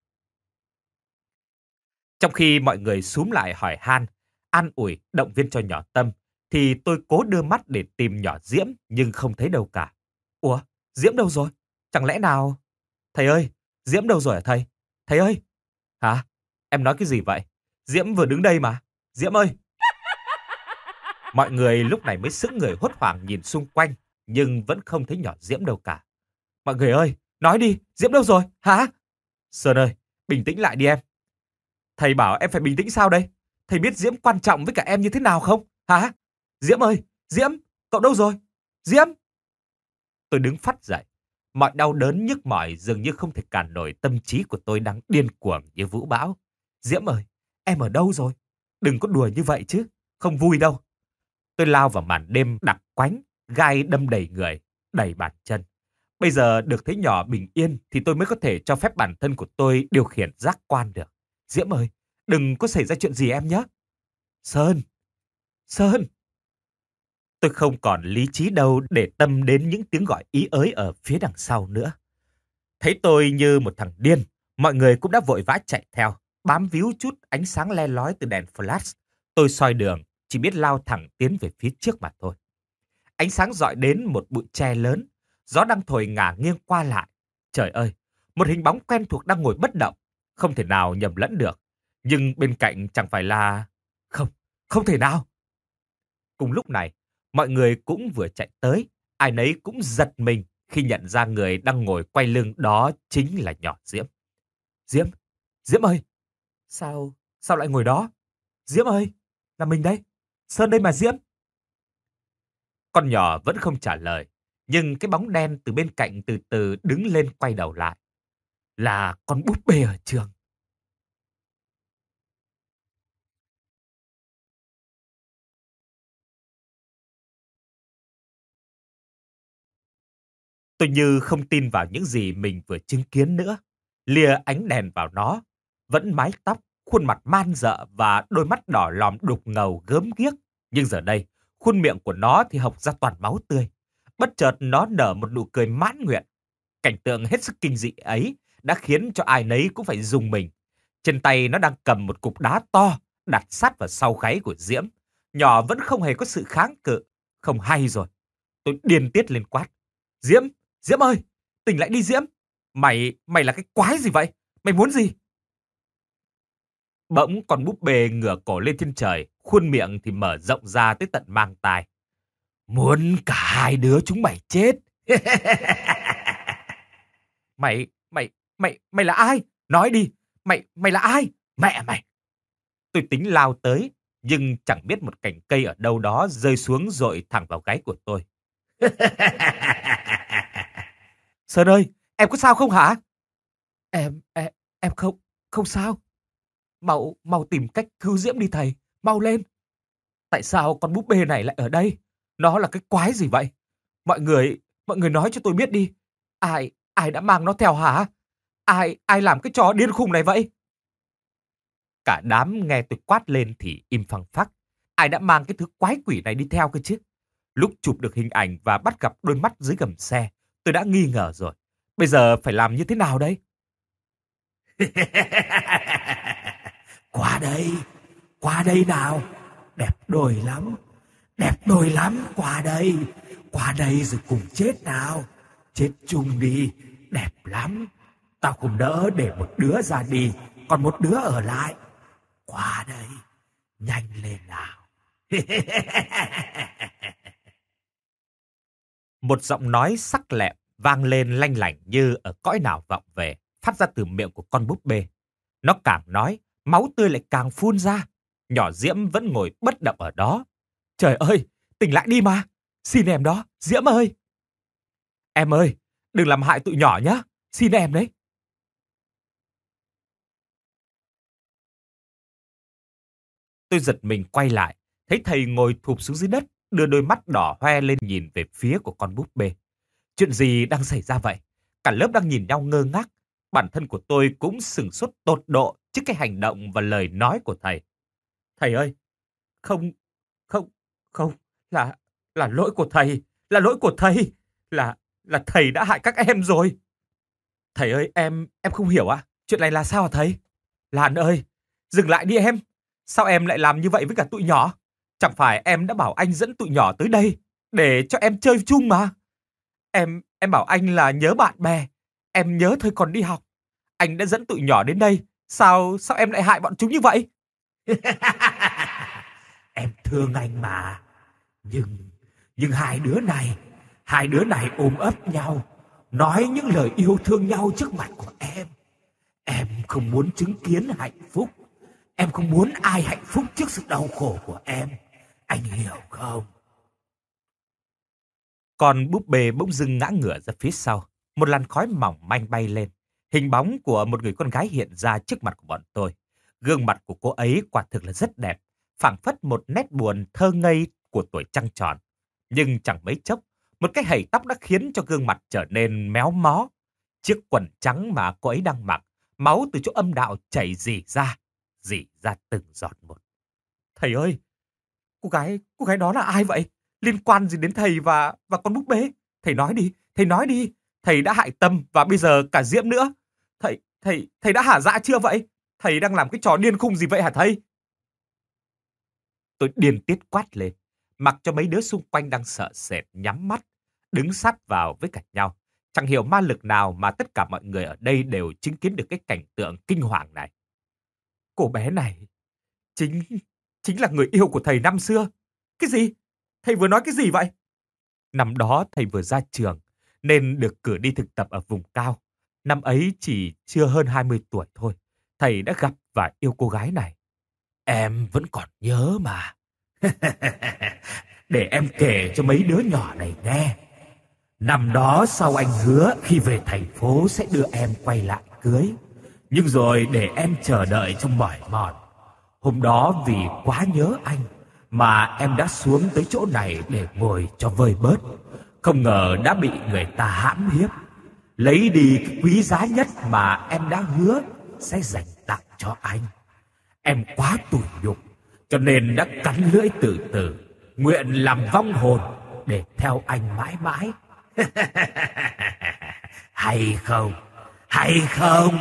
Trong khi mọi người xúm lại hỏi han, an ủi, động viên cho nhỏ Tâm, thì tôi cố đưa mắt để tìm nhỏ Diễm nhưng không thấy đâu cả. Ủa, Diễm đâu rồi? Chẳng lẽ nào... Thầy ơi, Diễm đâu rồi hả thầy? Thầy ơi! Hả? Em nói cái gì vậy? Diễm vừa đứng đây mà. Diễm ơi! Mọi người lúc này mới sững người hốt hoảng nhìn xung quanh, nhưng vẫn không thấy nhỏ Diễm đâu cả. Mọi người ơi, nói đi, Diễm đâu rồi? Hả? Sơn ơi, bình tĩnh lại đi em. Thầy bảo em phải bình tĩnh sao đây? Thầy biết Diễm quan trọng với cả em như thế nào không? Hả? Diễm ơi, Diễm, cậu đâu rồi? Diễm! Tôi đứng phắt dậy. Mọi đau đớn nhức mỏi dường như không thể cản nổi tâm trí của tôi đang điên cuồng như vũ bão. Diễm ơi, em ở đâu rồi? Đừng có đùa như vậy chứ, không vui đâu. Tôi lao vào màn đêm đặc quánh, gai đâm đầy người, đầy bàn chân. Bây giờ được thấy nhỏ bình yên thì tôi mới có thể cho phép bản thân của tôi điều khiển giác quan được. Diễm ơi, đừng có xảy ra chuyện gì em nhé. Sơn! Sơn! Tôi không còn lý trí đâu để tâm đến những tiếng gọi ý ới ở phía đằng sau nữa. Thấy tôi như một thằng điên, mọi người cũng đã vội vã chạy theo, bám víu chút ánh sáng le lói từ đèn flash. Tôi soi đường, chỉ biết lao thẳng tiến về phía trước mà thôi. Ánh sáng dọi đến một bụi tre lớn, gió đang thổi ngả nghiêng qua lại. Trời ơi, một hình bóng quen thuộc đang ngồi bất động, không thể nào nhầm lẫn được. Nhưng bên cạnh chẳng phải là... Không, không thể nào. Cùng lúc này, mọi người cũng vừa chạy tới, ai nấy cũng giật mình khi nhận ra người đang ngồi quay lưng đó chính là nhỏ Diễm. Diễm, Diễm ơi! Sao lại ngồi đó? Diễm ơi, là mình đây, Sơn đây mà Diễm. Con nhỏ vẫn không trả lời, nhưng cái bóng đen từ bên cạnh từ từ đứng lên quay đầu lại. Là con búp bê ở trường. Tôi như không tin vào những gì mình vừa chứng kiến nữa. Lìa ánh đèn vào nó, vẫn mái tóc, khuôn mặt man rợ và đôi mắt đỏ lòm đục ngầu gớm ghiếc. Nhưng giờ đây, khuôn miệng của nó thì hộc ra toàn máu tươi. Bất chợt nó nở một nụ cười mãn nguyện. Cảnh tượng hết sức kinh dị ấy đã khiến cho ai nấy cũng phải rùng mình. Trên tay nó đang cầm một cục đá to đặt sát vào sau gáy của Diễm. Nhỏ vẫn không hề có sự kháng cự. Không hay rồi. Tôi điên tiết lên quát. Diễm, Diễm ơi, tỉnh lại đi Diễm. Mày là cái quái gì vậy? Mày muốn gì? Bỗng con búp bê ngửa cổ lên trên trời, khuôn miệng thì mở rộng ra tới tận mang tai. Muốn cả hai đứa chúng mày chết. Mày là ai? Nói đi, mày là ai? Mẹ mày! Tôi tính lao tới, nhưng chẳng biết một cành cây ở đâu đó rơi xuống dội thẳng vào gáy của tôi. Sơn ơi, em có sao không hả? Em không sao. Mau tìm cách cứu Diễm đi thầy, mau lên. Tại sao con búp bê này lại ở đây? Nó là cái quái gì vậy? Mọi người nói cho tôi biết đi. Ai đã mang nó theo hả? Ai làm cái trò điên khùng này vậy? Cả đám nghe tôi quát lên thì im phăng phắc. Ai đã mang cái thứ quái quỷ này đi theo cơ chứ? Lúc chụp được hình ảnh và bắt gặp đôi mắt dưới gầm xe, tôi đã nghi ngờ rồi. Bây giờ phải làm như thế nào đây? Qua đây nào. Đẹp đôi lắm, qua đây rồi cùng chết nào. Chết chung đi, đẹp lắm. Tao không đỡ để một đứa ra đi, còn một đứa ở lại. Qua đây, nhanh lên nào. Một giọng nói sắc lẹm vang lên lanh lảnh như ở cõi nào vọng về, phát ra từ miệng của con búp bê. Nó càng nói, máu tươi lại càng phun ra. Nhỏ Diễm vẫn ngồi bất động ở đó. Trời ơi, tỉnh lại đi mà. Xin em đó, Diễm ơi. Em ơi, đừng làm hại tụi nhỏ nhé. Xin em đấy. Tôi giật mình quay lại, thấy thầy ngồi thụp xuống dưới đất, đưa đôi mắt đỏ hoe lên nhìn về phía của con búp bê. Chuyện gì đang xảy ra vậy? Cả lớp đang nhìn nhau ngơ ngác. Bản thân của tôi cũng sửng sốt tột độ trước cái hành động và lời nói của thầy. Thầy ơi, không, là lỗi của thầy, là thầy đã hại các em rồi. Thầy ơi, em không hiểu ạ. Chuyện này là sao hả thầy? Lan ơi, dừng lại đi em. Sao em lại làm như vậy với cả tụi nhỏ? Chẳng phải em đã bảo anh dẫn tụi nhỏ tới đây để cho em chơi chung mà. Em bảo anh là nhớ bạn bè. Em nhớ thời còn đi học. Anh đã dẫn tụi nhỏ đến đây. Sao em lại hại bọn chúng như vậy? Em thương anh mà. Nhưng hai đứa này ôm ấp nhau, nói những lời yêu thương nhau trước mặt của em. Em không muốn chứng kiến hạnh phúc. Em không muốn ai hạnh phúc trước sự đau khổ của em. Anh hiểu không? Con búp bê bỗng dưng ngã ngửa ra phía sau. Một làn khói mỏng manh bay lên. Hình bóng của một người con gái hiện ra trước mặt của bọn tôi. Gương mặt của cô ấy quả thực là rất đẹp, phảng phất một nét buồn thơ ngây của tuổi trăng tròn. Nhưng chẳng mấy chốc, một cái hầy tóc đã khiến cho gương mặt trở nên méo mó. Chiếc quần trắng mà cô ấy đang mặc, máu từ chỗ âm đạo chảy rỉ ra từng giọt một. Thầy ơi, cô gái đó là ai vậy? Liên quan gì đến thầy và con búp bê? Thầy nói đi. Thầy đã hại Tâm và bây giờ cả Diễm nữa. Thầy đã hả dạ chưa vậy? Thầy đang làm cái trò điên khùng gì vậy hả thầy? Tôi điên tiết quát lên, mặc cho mấy đứa xung quanh đang sợ sệt nhắm mắt, đứng sát vào với cả nhau. Chẳng hiểu ma lực nào mà tất cả mọi người ở đây đều chứng kiến được cái cảnh tượng kinh hoàng này. Cô bé này chính là người yêu của thầy năm xưa. Cái gì? Thầy vừa nói cái gì vậy? Năm đó thầy vừa ra trường nên được cử đi thực tập ở vùng cao. Năm ấy chỉ chưa hơn 20 tuổi thôi. Thầy đã gặp và yêu cô gái này. Em vẫn còn nhớ mà. Để em kể cho mấy đứa nhỏ này nghe. Năm đó sau anh hứa khi về thành phố sẽ đưa em quay lại cưới. Nhưng rồi để em chờ đợi trong mỏi mòn. Hôm đó vì quá nhớ anh mà em đã xuống tới chỗ này để ngồi cho vơi bớt. Không ngờ đã bị người ta hãm hiếp, lấy đi cái quý giá nhất mà em đã hứa sẽ dành tặng cho anh. Em quá tủi nhục, cho nên đã cắn lưỡi từ từ, nguyện làm vong hồn để theo anh mãi mãi. Hay không? Hay không?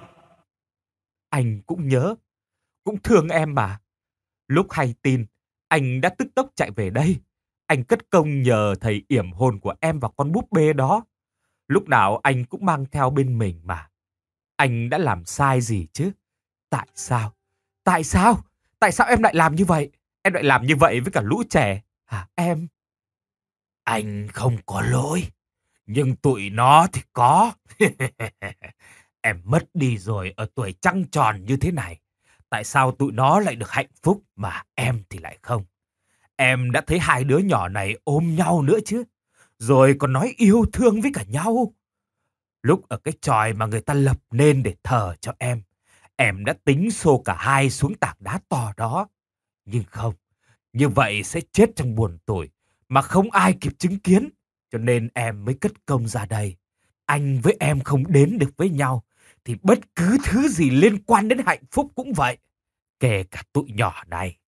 Anh cũng nhớ, cũng thương em mà. Lúc hay tin, anh đã tức tốc chạy về đây. Anh cất công nhờ thầy yểm hồn của em và con búp bê đó. Lúc nào anh cũng mang theo bên mình mà. Anh đã làm sai gì chứ? Tại sao? Tại sao? Tại sao em lại làm như vậy? Em lại làm như vậy với cả lũ trẻ hả em? Anh không có lỗi, nhưng tụi nó thì có. Em mất đi rồi ở tuổi trăng tròn như thế này. Tại sao tụi nó lại được hạnh phúc mà em thì lại không? Em đã thấy hai đứa nhỏ này ôm nhau nữa chứ. Rồi còn nói yêu thương với cả nhau. Lúc ở cái chòi mà người ta lập nên để thờ cho em đã tính xô cả hai xuống tảng đá to đó. Nhưng không, như vậy sẽ chết trong buồn tủi mà không ai kịp chứng kiến. Cho nên em mới cất công ra đây. Anh với em không đến được với nhau thì bất cứ thứ gì liên quan đến hạnh phúc cũng vậy. Kể cả tụi nhỏ này.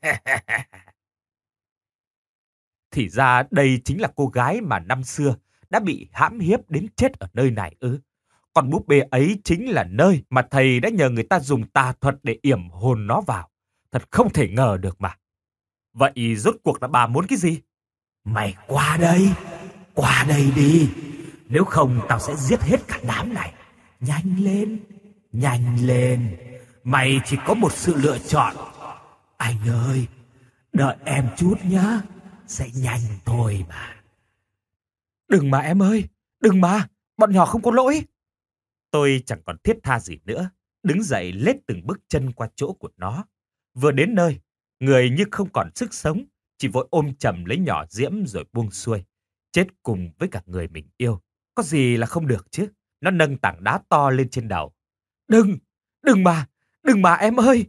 Thì ra đây chính là cô gái mà năm xưa đã bị hãm hiếp đến chết ở nơi này ư? Còn búp bê ấy chính là nơi mà thầy đã nhờ người ta dùng tà thuật để yểm hồn nó vào. Thật không thể ngờ được mà. Vậy rốt cuộc là bà muốn cái gì? Mày qua đây đi. Nếu không tao sẽ giết hết cả đám này. Nhanh lên. Mày chỉ có một sự lựa chọn. Anh ơi, đợi em chút nhá. Sẽ nhanh thôi mà. Đừng mà em ơi, đừng mà, bọn nhỏ không có lỗi. Tôi chẳng còn thiết tha gì nữa, đứng dậy lết từng bước chân qua chỗ của nó. Vừa đến nơi, người như không còn sức sống, chỉ vội ôm chầm lấy nhỏ Diễm rồi buông xuôi. Chết cùng với cả người mình yêu, có gì là không được chứ. Nó nâng tảng đá to lên trên đầu. Đừng mà em ơi.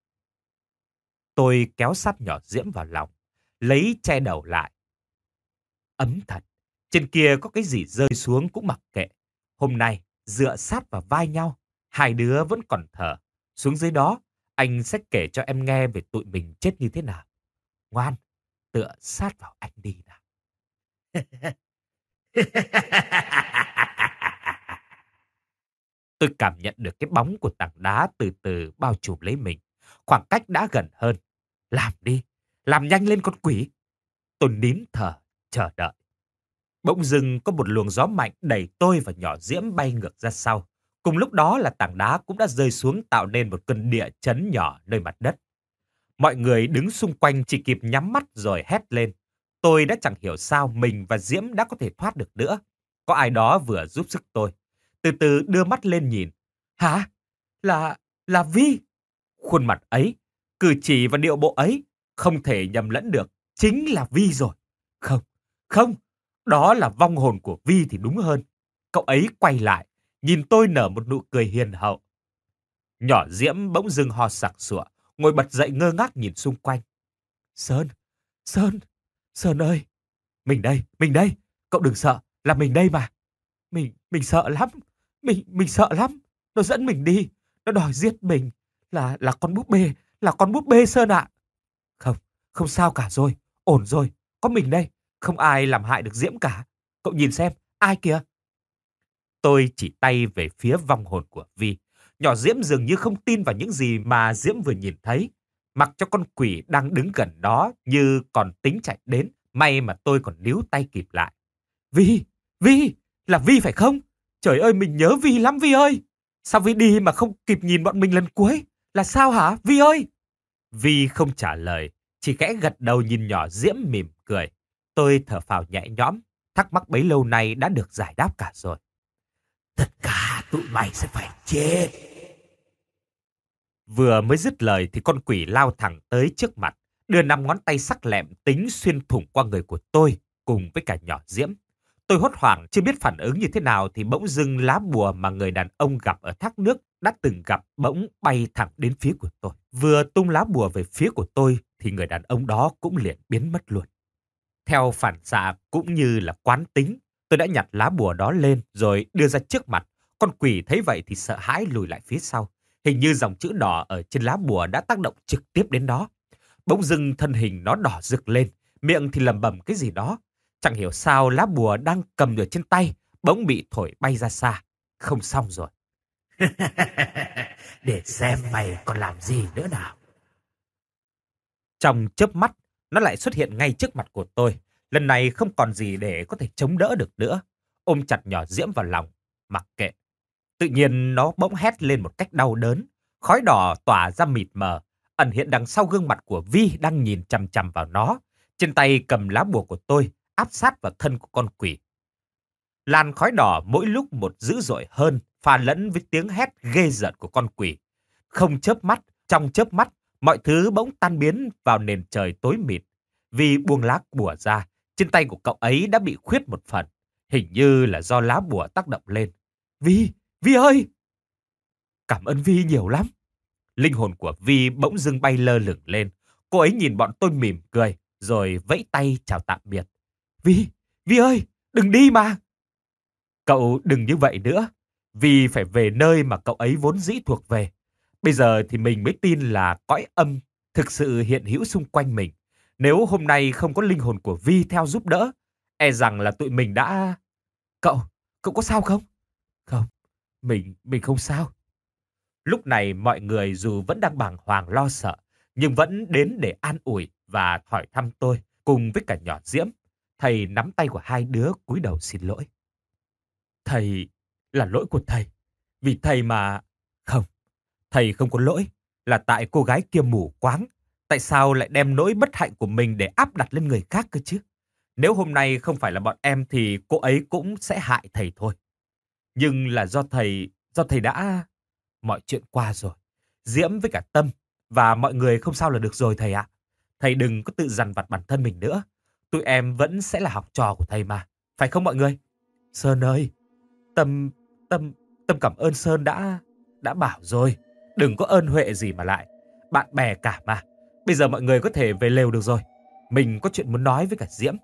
Tôi kéo sát nhỏ Diễm vào lòng, lấy che đầu lại. Ấm thật, trên kia có cái gì rơi xuống cũng mặc kệ. Hôm nay, dựa sát vào vai nhau, hai đứa vẫn còn thở. Xuống dưới đó, anh sẽ kể cho em nghe về tụi mình chết như thế nào. Ngoan, tựa sát vào anh đi nào. Tôi cảm nhận được cái bóng của tảng đá từ từ bao trùm lấy mình. Khoảng cách đã gần hơn. Làm đi, làm nhanh lên con quỷ. Tôi nín thở, chờ đợi. Bỗng dưng có một luồng gió mạnh đẩy tôi và nhỏ Diễm bay ngược ra sau. Cùng lúc đó là tảng đá cũng đã rơi xuống tạo nên một cơn địa chấn nhỏ nơi mặt đất. Mọi người đứng xung quanh chỉ kịp nhắm mắt rồi hét lên. Tôi đã chẳng hiểu sao mình và Diễm đã có thể thoát được nữa. Có ai đó vừa giúp sức tôi. Từ từ đưa mắt lên nhìn. Hả? Là Vi. Khuôn mặt ấy, cử chỉ và điệu bộ ấy không thể nhầm lẫn được. Chính là Vi rồi. Không. Đó là vong hồn của Vi thì đúng hơn. Cậu ấy quay lại, nhìn tôi nở một nụ cười hiền hậu. Nhỏ Diễm bỗng dưng ho sặc sụa, ngồi bật dậy ngơ ngác nhìn xung quanh. Sơn ơi, mình đây, cậu đừng sợ, là mình đây mà. Mình sợ lắm, mình sợ lắm. Nó dẫn mình đi, nó đòi giết mình, là con búp bê Sơn ạ. Không sao cả rồi, ổn rồi, có mình đây, không ai làm hại được Diễm cả. Cậu nhìn xem, ai kìa? Tôi chỉ tay về phía vong hồn của Vi. Nhỏ Diễm dường như không tin vào những gì mà Diễm vừa nhìn thấy. Mặc cho con quỷ đang đứng gần đó như còn tính chạy đến. May mà tôi còn níu tay kịp lại. Vi, là Vi phải không? Trời ơi, mình nhớ Vi lắm Vi ơi. Sao Vi đi mà không kịp nhìn bọn mình lần cuối? Là sao hả Vi ơi? Vi không trả lời, chỉ khẽ gật đầu nhìn nhỏ Diễm mỉm cười. Tôi thở phào nhẹ nhõm, thắc mắc bấy lâu nay đã được giải đáp cả rồi. Tất cả tụi mày sẽ phải chết. Vừa mới dứt lời thì con quỷ lao thẳng tới trước mặt, đưa 5 ngón tay sắc lẹm tính xuyên thủng qua người của tôi cùng với cả nhỏ Diễm. Tôi hốt hoảng chưa biết phản ứng như thế nào thì bỗng dưng lá bùa mà người đàn ông gặp ở thác nước đã từng gặp bỗng bay thẳng đến phía của tôi. Vừa tung lá bùa về phía của tôi thì người đàn ông đó cũng liền biến mất luôn. Theo phản xạ cũng như là quán tính, tôi đã nhặt lá bùa đó lên rồi đưa ra trước mặt. Con quỷ thấy vậy thì sợ hãi lùi lại phía sau. Hình như dòng chữ đỏ ở trên lá bùa đã tác động trực tiếp đến đó. Bỗng dưng thân hình nó đỏ rực lên, miệng thì lẩm bẩm cái gì đó. Chẳng hiểu sao lá bùa đang cầm ở trên tay, bỗng bị thổi bay ra xa. Không xong rồi. Để xem mày còn làm gì nữa nào. Trong chớp mắt, nó lại xuất hiện ngay trước mặt của tôi. Lần này không còn gì để có thể chống đỡ được nữa. Ôm chặt nhỏ Diễm vào lòng, mặc kệ. Tự nhiên nó bỗng hét lên một cách đau đớn. Khói đỏ tỏa ra mịt mờ, ẩn hiện đằng sau gương mặt của Vi đang nhìn chằm chằm vào nó. Trên tay cầm lá bùa của tôi, áp sát vào thân của con quỷ. Làn khói đỏ mỗi lúc một dữ dội hơn, pha lẫn với tiếng hét ghê rợn của con quỷ. Không chớp mắt, trong chớp mắt, mọi thứ bỗng tan biến vào nền trời tối mịt. Vi buông lá bùa ra, trên tay của cậu ấy đã bị khuyết một phần. Hình như là do lá bùa tác động lên. Vi ơi! Cảm ơn Vi nhiều lắm. Linh hồn của Vi bỗng dưng bay lơ lửng lên. Cô ấy nhìn bọn tôi mỉm cười, rồi vẫy tay chào tạm biệt. Vi ơi! Đừng đi mà! Cậu đừng như vậy nữa. Vi phải về nơi mà cậu ấy vốn dĩ thuộc về. Bây giờ thì mình mới tin là cõi âm thực sự hiện hữu xung quanh mình. Nếu hôm nay không có linh hồn của Vi theo giúp đỡ, e rằng là tụi mình đã... Cậu có sao không? Không, mình không sao. Lúc này mọi người dù vẫn đang bàng hoàng lo sợ, nhưng vẫn đến để an ủi và hỏi thăm tôi cùng với cả nhỏ Diễm. Thầy nắm tay của hai đứa cúi đầu xin lỗi. Thầy, là lỗi của thầy. Vì thầy mà... Không, thầy không có lỗi. Là tại cô gái kia mù quáng. Tại sao lại đem nỗi bất hạnh của mình để áp đặt lên người khác cơ chứ? Nếu hôm nay không phải là bọn em thì cô ấy cũng sẽ hại thầy thôi. Nhưng là do thầy đã... Mọi chuyện qua rồi. Diễm với cả Tâm và mọi người không sao là được rồi thầy ạ. Thầy đừng có tự dằn vặt bản thân mình nữa. Tụi em vẫn sẽ là học trò của thầy mà. Phải không mọi người? Sơn ơi, Tâm cảm ơn Sơn đã bảo rồi. Đừng có ơn huệ gì mà lại. Bạn bè cả mà. Bây giờ mọi người có thể về lều được rồi. Mình có chuyện muốn nói với cả Diễm.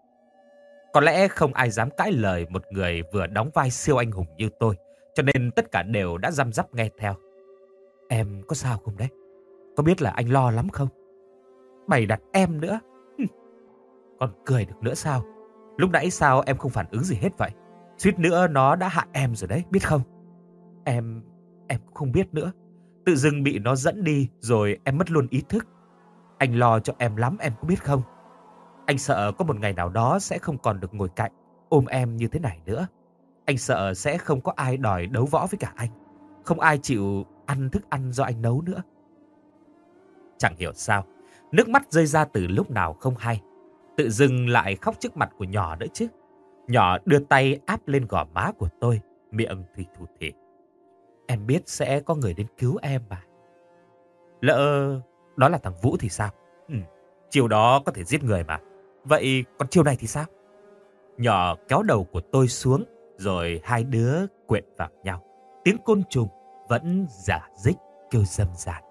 Có lẽ không ai dám cãi lời một người vừa đóng vai siêu anh hùng như tôi, cho nên tất cả đều đã răm rắp nghe theo. Em có sao không đấy? Có biết là anh lo lắm không? Bày đặt em nữa. Còn cười được nữa sao? Lúc nãy sao em không phản ứng gì hết vậy? Suýt nữa nó đã hại em rồi đấy, biết không? Em cũng không biết nữa. Tự dưng bị nó dẫn đi rồi em mất luôn ý thức. Anh lo cho em lắm, em có biết không? Anh sợ có một ngày nào đó sẽ không còn được ngồi cạnh, ôm em như thế này nữa. Anh sợ sẽ không có ai đòi đấu võ với cả anh. Không ai chịu ăn thức ăn do anh nấu nữa. Chẳng hiểu sao, nước mắt rơi ra từ lúc nào không hay. Tự dưng lại khóc trước mặt của nhỏ nữa chứ. Nhỏ đưa tay áp lên gò má của tôi, miệng thì thù thỉ. Em biết sẽ có người đến cứu em mà. Lỡ đó là thằng Vũ thì sao? Chiêu đó có thể giết người mà. Vậy còn chiêu này thì sao? Nhỏ kéo đầu của tôi xuống, rồi hai đứa quện vào nhau. Tiếng côn trùng vẫn rả rích kêu râm ran.